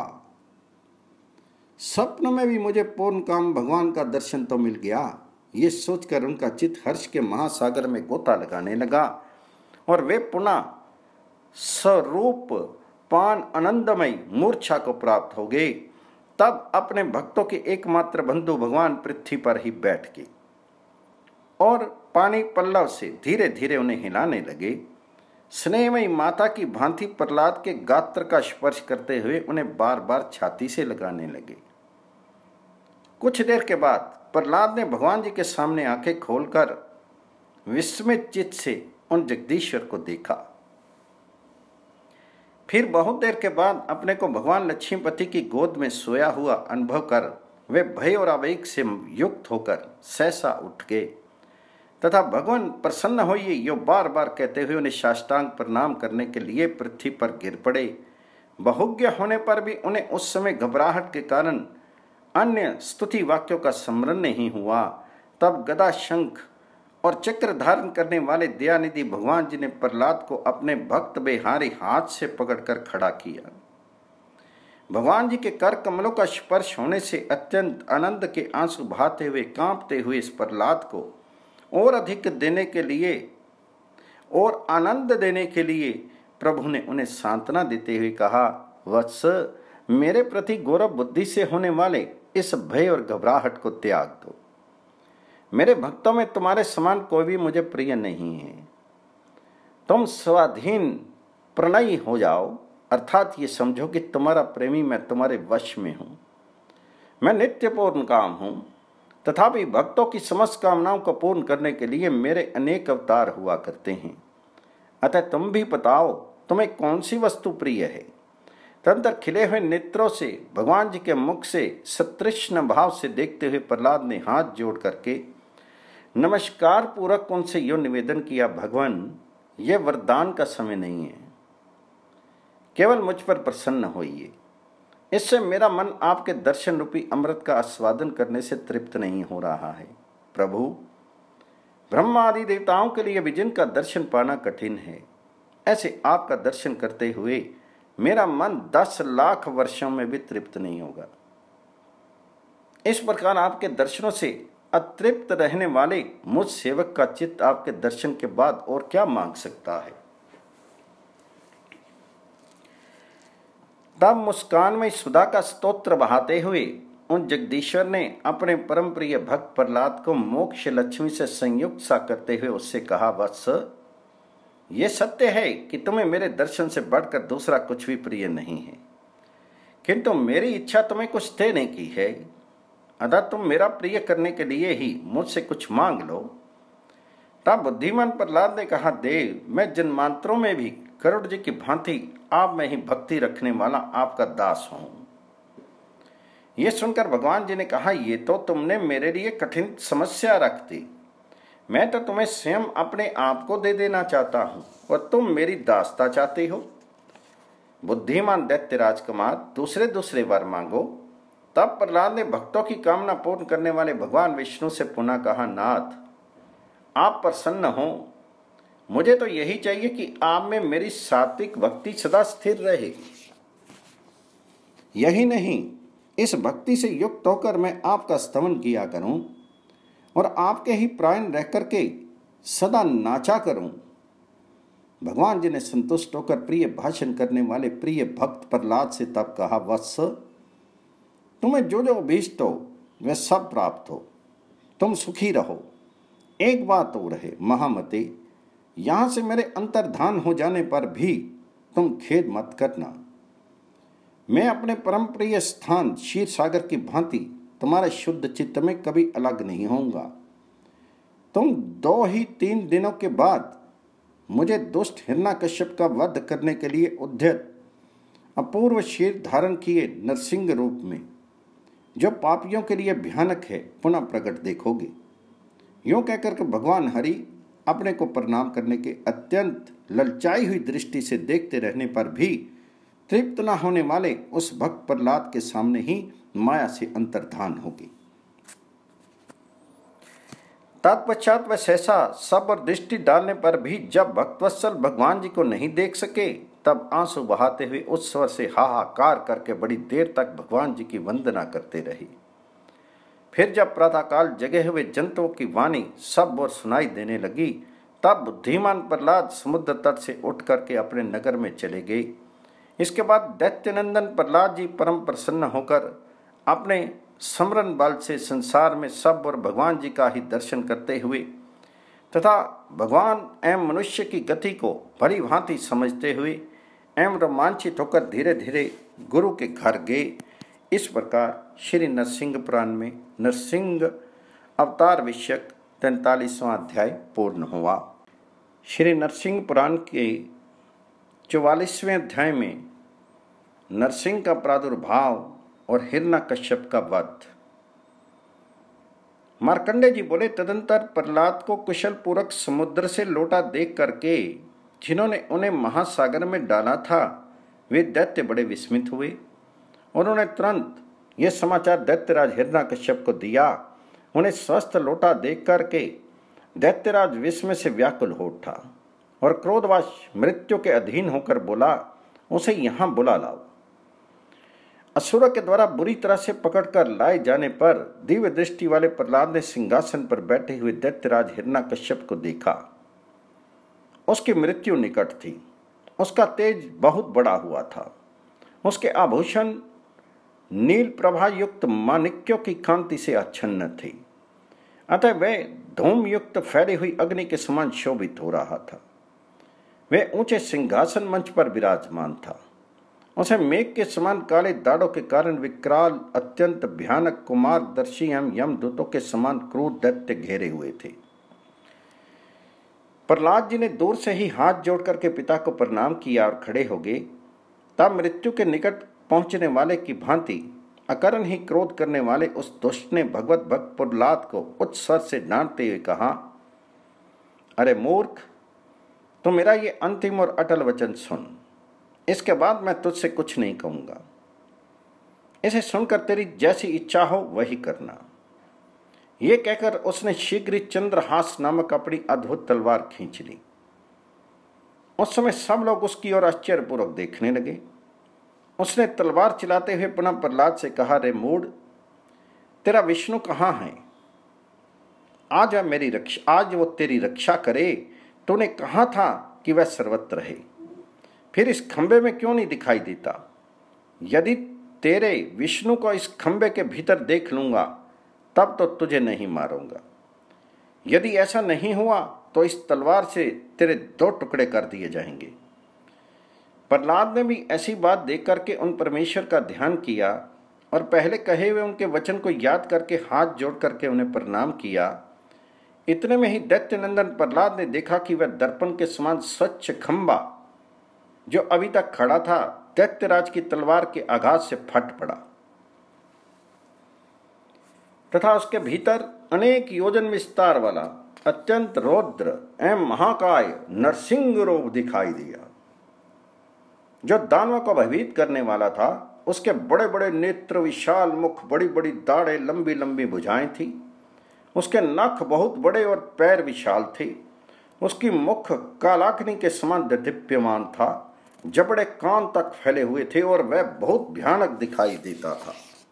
स्वप्न में भी मुझे पूर्ण काम भगवान का दर्शन तो मिल गया। ये सोचकर उनका चित्त हर्ष के महासागर में गोता लगाने लगा और वे पुनः स्वरूप पान आनंदमय मूर्छा को प्राप्त हो गए। तब अपने भक्तों के एकमात्र बंधु भगवान पृथ्वी पर ही बैठ गए और पानी पल्लव से धीरे धीरे उन्हें हिलाने लगे। स्नेहमयी माता की भांति प्रहलाद के गात्र का स्पर्श करते हुए उन्हें बार बार छाती से लगाने लगे। कुछ देर के बाद प्रहलाद ने भगवान जी के सामने आंखें खोलकर विस्मित चित्त से उन जगदीश्वर को देखा। फिर बहुत देर के बाद अपने को भगवान लक्ष्मीपति की गोद में सोया हुआ अनुभव कर वे भय और आवेग से युक्त होकर सहसा उठ गए तथा भगवान प्रसन्न होइए यो बार बार कहते हुए उन्हें साष्टांग प्रणाम करने के लिए पृथ्वी पर गिर पड़े। बहुज्ञ होने पर भी उन्हें उस समय घबराहट के कारण अन्य स्तुति वाक्यों का स्मरण नहीं हुआ। तब गदा, शंख और चक्र धारण करने वाले दयानिधि भगवान जी ने प्रहलाद को अपने भक्त बेहारी हाथ से पकड़कर खड़ा किया। भगवान जी के कर कमलों का स्पर्श होने से अत्यंत आनंद के आंसू बहाते हुए कांपते हुए इस प्रहलाद को और अधिक देने के लिए और आनंद देने के लिए प्रभु ने उन्हें सांत्वना देते हुए कहा, वत्स, मेरे प्रति गौरव बुद्धि से होने वाले इस भय और घबराहट को त्याग दो। मेरे भक्तों में तुम्हारे समान कोई भी मुझे प्रिय नहीं है। तुम स्वाधीन प्रणयी हो जाओ, अर्थात ये समझो कि तुम्हारा प्रेमी मैं तुम्हारे वश में हूं। मैं नित्य पूर्ण काम हूं, तथापि भक्तों की समस्त कामनाओं को पूर्ण करने के लिए मेरे अनेक अवतार हुआ करते हैं। अतः तुम भी बताओ, तुम्हें कौन सी वस्तु प्रिय है। तदंतर खिले हुए नेत्रों से भगवान जी के मुख से सतृष्ण भाव से देखते हुए प्रहलाद ने हाथ जोड़ करके नमस्कार पूर्वक उनसे यो निवेदन किया, भगवान, यह वरदान का समय नहीं है, केवल मुझ पर प्रसन्न होइए। इससे मेरा मन आपके दर्शन रूपी अमृत का आस्वादन करने से तृप्त नहीं हो रहा है। प्रभु, ब्रह्मा आदि देवताओं के लिए भी जिनका दर्शन पाना कठिन है, ऐसे आपका दर्शन करते हुए मेरा मन दस लाख वर्षों में भी तृप्त नहीं होगा। इस प्रकार आपके दर्शनों से अतृप्त रहने वाले मुझ सेवक का चित्त आपके दर्शन के बाद और क्या मांग सकता है। तब मुस्कान में सुधा का स्तोत्र बहाते हुए उन जगदीश्वर ने अपने परम प्रिय भक्त प्रहलाद को मोक्ष लक्ष्मी से संयुक्त सा करते हुए उससे कहा, वत्स, ये सत्य है कि तुम्हें मेरे दर्शन से बढ़कर दूसरा कुछ भी प्रिय नहीं है, किंतु मेरी इच्छा तुम्हें कुछ देने की है। अतः तुम मेरा प्रिय करने के लिए ही मुझसे कुछ मांग लो। तब बुद्धिमान प्रहलाद ने कहा, देव, मैं जन्मांतरों में भी गरुड़ जी की भांति आप में ही भक्ति रखने वाला आपका दास हूं। यह सुनकर भगवान जी ने कहा, ये तो तुमने मेरे लिए कठिन समस्या रख दी। मैं तो तुम्हें स्वयं अपने आप को दे देना चाहता हूं और तुम मेरी दासता चाहते हो। बुद्धिमान दैत्य राजकुमार, दूसरे दूसरे वर मांगो। तब प्रहलाद ने भक्तों की कामना पूर्ण करने वाले भगवान विष्णु से पुनः कहा, नाथ, आप प्रसन्न हो। मुझे तो यही चाहिए कि आप में मेरी सात्विक भक्ति सदा स्थिर रहे। यही नहीं, इस भक्ति से युक्त होकर मैं आपका स्तवन किया करूं और आपके ही प्राण रह करके सदा नाचा करूं। भगवान जी ने संतुष्ट होकर प्रिय भाषण करने वाले प्रिय भक्त प्रहलाद से तब कहा, वत्स, तुम्हें जो जो अभीष्ट हो वह सब प्राप्त हो, तुम सुखी रहो। एक बात और है, महामते, यहां से मेरे अंतर्धान हो जाने पर भी तुम खेद मत करना। मैं अपने परम प्रिय स्थान क्षीर सागर की भांति तुम्हारे शुद्ध चित्त में कभी अलग नहीं होऊंगा। तुम दो ही तीन दिनों के बाद मुझे दुष्ट हिरण्यकश्यप का वध करने के लिए उद्यत अपूर्व शीर धारण किए नरसिंह रूप में, जो पापियों के लिए भयानक है, पुनः प्रकट देखोगे। यूं कहकर के भगवान हरि अपने को प्रणाम करने के अत्यंत ललचाई हुई दृष्टि से देखते रहने पर भी तृप्त न होने वाले उस भक्त प्रहलाद के सामने ही माया से अंतर्धान होगी। तत्पश्चात वह सहसा सब और दृष्टि डालने पर भी जब भक्तवत्सल भगवान जी को नहीं देख सके, तब आंसू बहाते हुए उस स्वर से हाहाकार करके बड़ी देर तक भगवान जी की वंदना करते रही। फिर जब प्रातःकाल जगे हुए जंतुओं की वाणी सब और सुनाई देने लगी, तब बुद्धिमान प्रहलाद समुद्र तट से उठ करके अपने नगर में चले गए। इसके बाद दैत्यनंदन प्रहलाद जी परम प्रसन्न होकर अपने समरण बल से संसार में सब और भगवान जी का ही दर्शन करते हुए तथा भगवान एवं मनुष्य की गति को भली भांति समझते हुए एवं रोमांचित होकर धीरे धीरे गुरु के घर गए। इस प्रकार श्री नरसिंह पुराण में नरसिंह अवतार विषयक तैंतालीसवां अध्याय पूर्ण हुआ। श्री नरसिंह पुराण के चौवालीसवें अध्याय में नरसिंह का प्रादुर्भाव और हिरण्यकश्यप का वध। मार्कंडेय जी बोले, तदंतर प्रहलाद को कुशल पूर्वक समुद्र से लौटा देख करके जिन्होंने उन्हें महासागर में डाला था, वे दैत्य बड़े विस्मित हुए। उन्होंने तुरंत यह समाचार दैत्यराज हिरण्यकश्यप को दिया। उन्हें स्वस्थ लौटा देख करके दैत्यराज विस्मय से व्याकुल हो उठा और क्रोधवश मृत्यु के अधीन होकर बोला, उसे यहां बुला लाओ। असुरों के द्वारा बुरी तरह से पकड़कर लाए जाने पर दिव्य दृष्टि वाले प्रहलाद ने सिंहासन पर बैठे हुए दैत्यराज हिरण्यकश्यप को देखा। उसकी मृत्यु निकट थी। उसका तेज बहुत बड़ा हुआ था। उसके आभूषण नील प्रभा युक्त माणिक्यों की कांति से आच्छन्न थी। अतः वह धूम युक्त फैली हुई अग्नि के समान शोभित हो रहा था। वह ऊंचे सिंहासन मंच पर विराजमान था। उसे मेघ के समान काले दाढ़ों के कारण विकराल अत्यंत भयानक कुमारदर्शी एवं यमदूतों के समान क्रूर दैत्य घेरे हुए थे। प्रहलाद जी ने दूर से ही हाथ जोड़ करके पिता को प्रणाम किया और खड़े हो गए। तब मृत्यु के निकट पहुंचने वाले की भांति अकरण ही क्रोध करने वाले उस दुष्ट ने भगवत भक्त प्रहलाद को उच्च स्वर से डांटते हुए कहा, अरे मूर्ख, तो मेरा ये अंतिम और अटल वचन सुन। इसके बाद मैं तुझसे कुछ नहीं कहूंगा। इसे सुनकर तेरी जैसी इच्छा हो वही करना। ये कहकर उसने शीघ्र ही चंद्रहास नामक अपनी अद्भुत तलवार खींच ली। उस समय सब लोग उसकी ओर आश्चर्यपूर्वक देखने लगे। उसने तलवार चलाते हुए पुनः प्रहलाद से कहा, रे मूढ़, तेरा विष्णु कहाँ है? आज वह मेरी रक्षा आज वो तेरी रक्षा करे। तूने कहा था कि वह सर्वत्र है, फिर इस खंबे में क्यों नहीं दिखाई देता? यदि तेरे विष्णु को इस खंबे के भीतर देख लूंगा तब तो तुझे नहीं मारूंगा। यदि ऐसा नहीं हुआ तो इस तलवार से तेरे दो टुकड़े कर दिए जाएंगे। प्रहलाद ने भी ऐसी बात देख करके उन परमेश्वर का ध्यान किया और पहले कहे हुए उनके वचन को याद करके हाथ जोड़ करके उन्हें प्रणाम किया। इतने में ही दैत्यनंदन प्रहलाद ने देखा कि वह दर्पण के समान स्वच्छ खंबा जो अभी तक खड़ा था, दैत्यराज की तलवार के आघात से फट पड़ा तथा उसके भीतर अनेक योजन विस्तार वाला अत्यंत रौद्र एवं महाकाय नरसिंह रूप दिखाई दिया। जो दानवों को भयभीत करने वाला था, उसके बड़े बड़े नेत्र, विशाल मुख, बड़ी बड़ी दाढ़ें, लंबी लंबी भुजाएं थी। उसके नख बहुत बड़े और पैर विशाल थे। उसकी मुख कालाग्नि के समान दीप्यमान था। जबड़े कान तक फैले हुए थे और वह बहुत भयानक दिखाई देता था।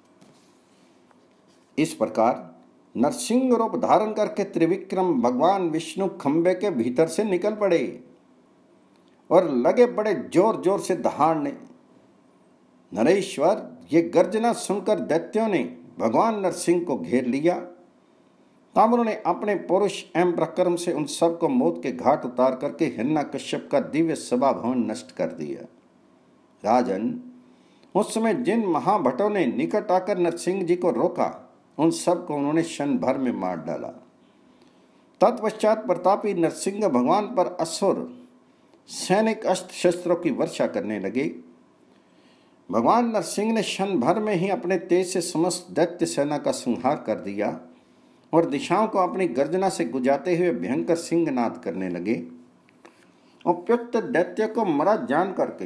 इस प्रकार नरसिंह रूप धारण करके त्रिविक्रम भगवान विष्णु खंबे के भीतर से निकल पड़े और लगे बड़े जोर जोर से दहाड़ने। नरेश्वर, ये गर्जना सुनकर दैत्यों ने भगवान नरसिंह को घेर लिया। तब उन्होंने अपने पौरुष एवं प्रक्रम से उन सब को मौत के घाट उतार करके हिरण्यकश्यप का दिव्य सभा भवन नष्ट कर दिया। राजन, उस समय जिन महाभटों ने निकट आकर नरसिंह जी को रोका, उन सब को उन्होंने क्षण भर में मार डाला। तत्पश्चात प्रतापी नरसिंह भगवान पर असुर सैनिक अस्त्र शस्त्रों की वर्षा करने लगे। भगवान नरसिंह ने क्षण भर में ही अपने तेज से समस्त दैत्य सेना का संहार कर दिया और दिशाओं को अपनी गर्जना से गुजाते हुए भयंकर सिंहनाद करने लगे। उपयुक्त दैत्य को मरा जान करके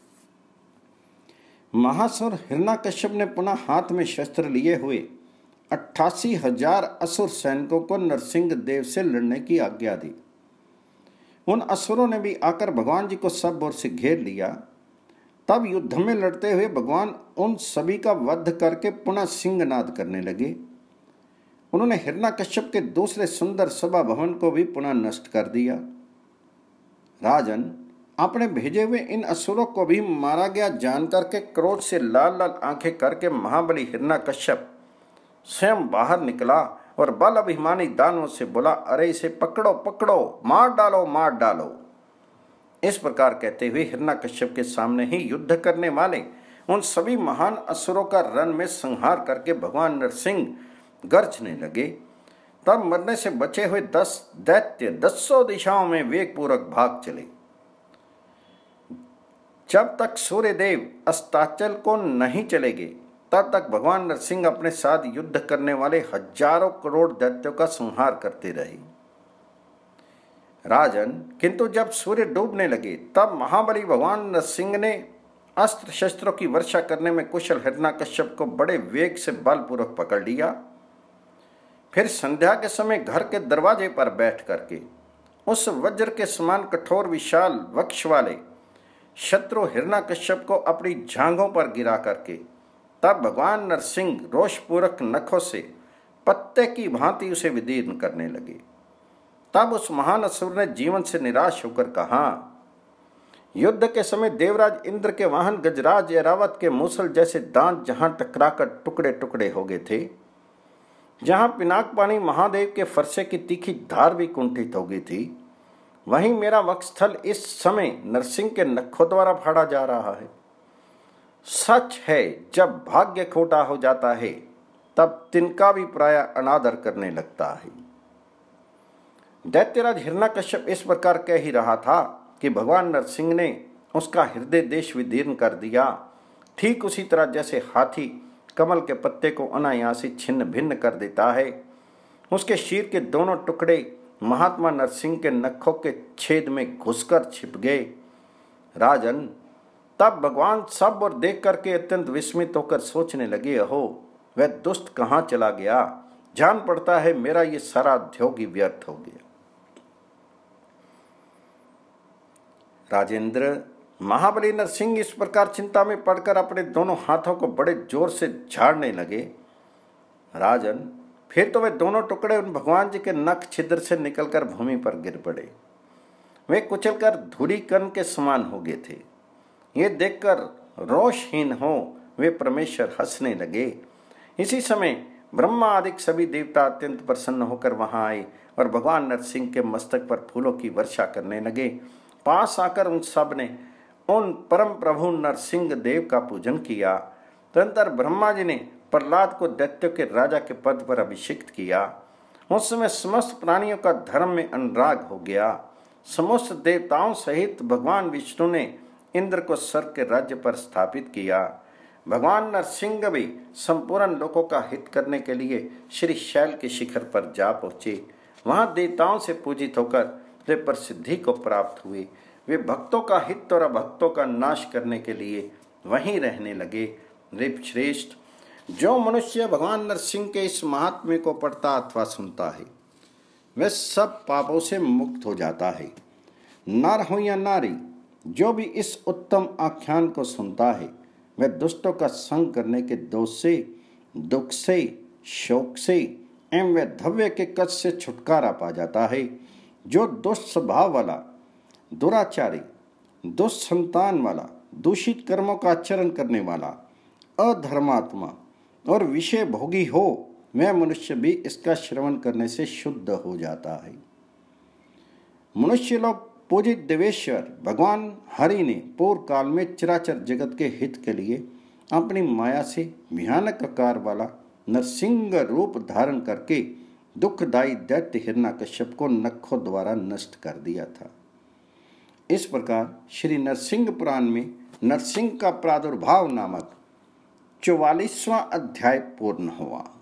महासुर हिरण्यकश्यप ने पुनः हाथ में शस्त्र लिए हुए अट्ठासी हजार असुर सैनिकों को नरसिंह देव से लड़ने की आज्ञा दी। उन असुरों ने भी आकर भगवान जी को सब ओर से घेर लिया। तब युद्ध में लड़ते हुए भगवान उन सभी का वध करके पुनः सिंहनाद करने लगे। उन्होंने हिरण्यकश्यप के दूसरे सुंदर सभा भवन को भी पुनः नष्ट कर दिया। राजन, आपने भेजे हुए इन असुरों को भी मारा गया जानकर के क्रोध से लाल लाल आंखें करके महाबली हिरण्यकश्यप स्वयं बाहर निकला और बल अभिमानी दानवों से बोला, अरे इसे पकड़ो पकड़ो, मार डालो मार डालो। इस प्रकार कहते हुए हिरण्यकश्यप के सामने ही युद्ध करने वाले उन सभी महान असुरों का रण में संहार करके भगवान नरसिंह गर्जने लगे। तब मरने से बचे हुए दस दैत्य दसों दिशाओं में वेग पूर्वक भाग चले। जब तक सूर्यदेव अस्ताचल को नहीं चलेगे तब तक भगवान नरसिंह अपने साथ युद्ध करने वाले हजारों करोड़ दैत्यों का संहार करते रहे। राजन, किंतु जब सूर्य डूबने लगे तब महाबली भगवान नरसिंह ने अस्त्र शस्त्रों की वर्षा करने में कुशल हिरण्यकश्यप को बड़े वेग से बलपूर्वक पकड़ लिया। फिर संध्या के समय घर के दरवाजे पर बैठ करके उस वज्र के समान कठोर विशाल वक्ष वाले शत्रु हिरण्यकश्यप को अपनी जांघों पर गिरा करके तब भगवान नरसिंह रोषपूर्वक नखों से पत्ते की भांति उसे विदीर्ण करने लगे। तब उस महान असुर ने जीवन से निराश होकर कहा, युद्ध के समय देवराज इंद्र के वाहन गजराज ऐरावत के मूसल जैसे दांत जहां टकराकर टुकड़े टुकड़े हो गए थे, जहां पिनाकपाणी महादेव के फरसे की तीखी धार भी कुंठित हो गई थी, वहीं मेरा वक्षस्थल इस समय नरसिंह के नखों द्वारा फाड़ा जा रहा है। सच है, जब भाग्य खोटा हो जाता है तब तिनका भी प्राय अनादर करने लगता है। दैत्यराज हिरण्यकश्यप इस प्रकार कह ही रहा था कि भगवान नरसिंह ने उसका हृदय देश विदीर्ण कर दिया। ठीक उसी तरह जैसे हाथी कमल के पत्ते को अनायासी छिन्न भिन्न कर देता है, उसके शीर के दोनों टुकड़े महात्मा नरसिंह के नखों के छेद में घुसकर छिप गए। राजन, तब भगवान सब और देख करके अत्यंत विस्मित होकर सोचने लगे, अहो वह दुष्ट कहाँ चला गया, जान पड़ता है मेरा ये सारा उद्योग ही व्यर्थ हो गया। राजेंद्र, महाबली नरसिंह इस प्रकार चिंता में पड़कर अपने दोनों हाथों को बड़े जोर से झाड़ने लगे। राजन, फिर तो वे दोनों टुकड़े उन भगवान जी के नख छिद्र से निकलकर भूमि पर गिर पड़े। वे कुचलकर धूली कण के समान हो गए थे। ये देखकर रोषहीन हो वे परमेश्वर हंसने लगे। इसी समय ब्रह्मा आदि सभी देवता अत्यंत प्रसन्न होकर वहां आए और भगवान नरसिंह के मस्तक पर फूलों की वर्षा करने लगे। पास आकर उन सब ने उन परम प्रभु नरसिंह देव का पूजन किया। तदनंतर ब्रह्मा जी ने प्रहलाद को दैत्यों के राजा के पद पर अभिषिक्त किया। उस समय समस्त प्राणियों का धर्म में अनुराग हो गया। समस्त देवताओं सहित भगवान विष्णु ने इंद्र को स्वर्ग के राज्य पर स्थापित किया। भगवान नरसिंह भी संपूर्ण लोकों का हित करने के लिए श्री शैल के शिखर पर जा पहुंचे। वहां देवताओं से पूजित होकर वे प्रसिद्धि को प्राप्त हुए। वे भक्तों का हित और अभक्तों का नाश करने के लिए वहीं रहने लगे। ऋप श्रेष्ठ, जो मनुष्य भगवान नरसिंह के इस महात्म्य को पढ़ता अथवा सुनता है वह सब पापों से मुक्त हो जाता है। नर हो या नारी, जो भी इस उत्तम आख्यान को सुनता है वह दुष्टों का संग करने के दोष से, दुख से, शोक से एवं वह धव्य के कष्ट से छुटकारा पा जाता है। जो दुष्ट स्वभाव वाला, दुराचारी, दुष्ट संतान वाला, दूषित कर्मों का आचरण करने वाला, अधर्मात्मा और विषय भोगी हो, वह मनुष्य भी इसका श्रवण करने से शुद्ध हो जाता है। मनुष्य लोग पूजित देवेश्वर भगवान हरि ने पूर्व काल में चराचर जगत के हित के लिए अपनी माया से भयानक आकार वाला नरसिंह रूप धारण करके दुखदायी दैत्य हिरण्यकश्यप को नखों द्वारा नष्ट कर दिया था। इस प्रकार श्री नरसिंह पुराण में नरसिंह का प्रादुर्भाव नामक चौवालीसवां अध्याय पूर्ण हुआ।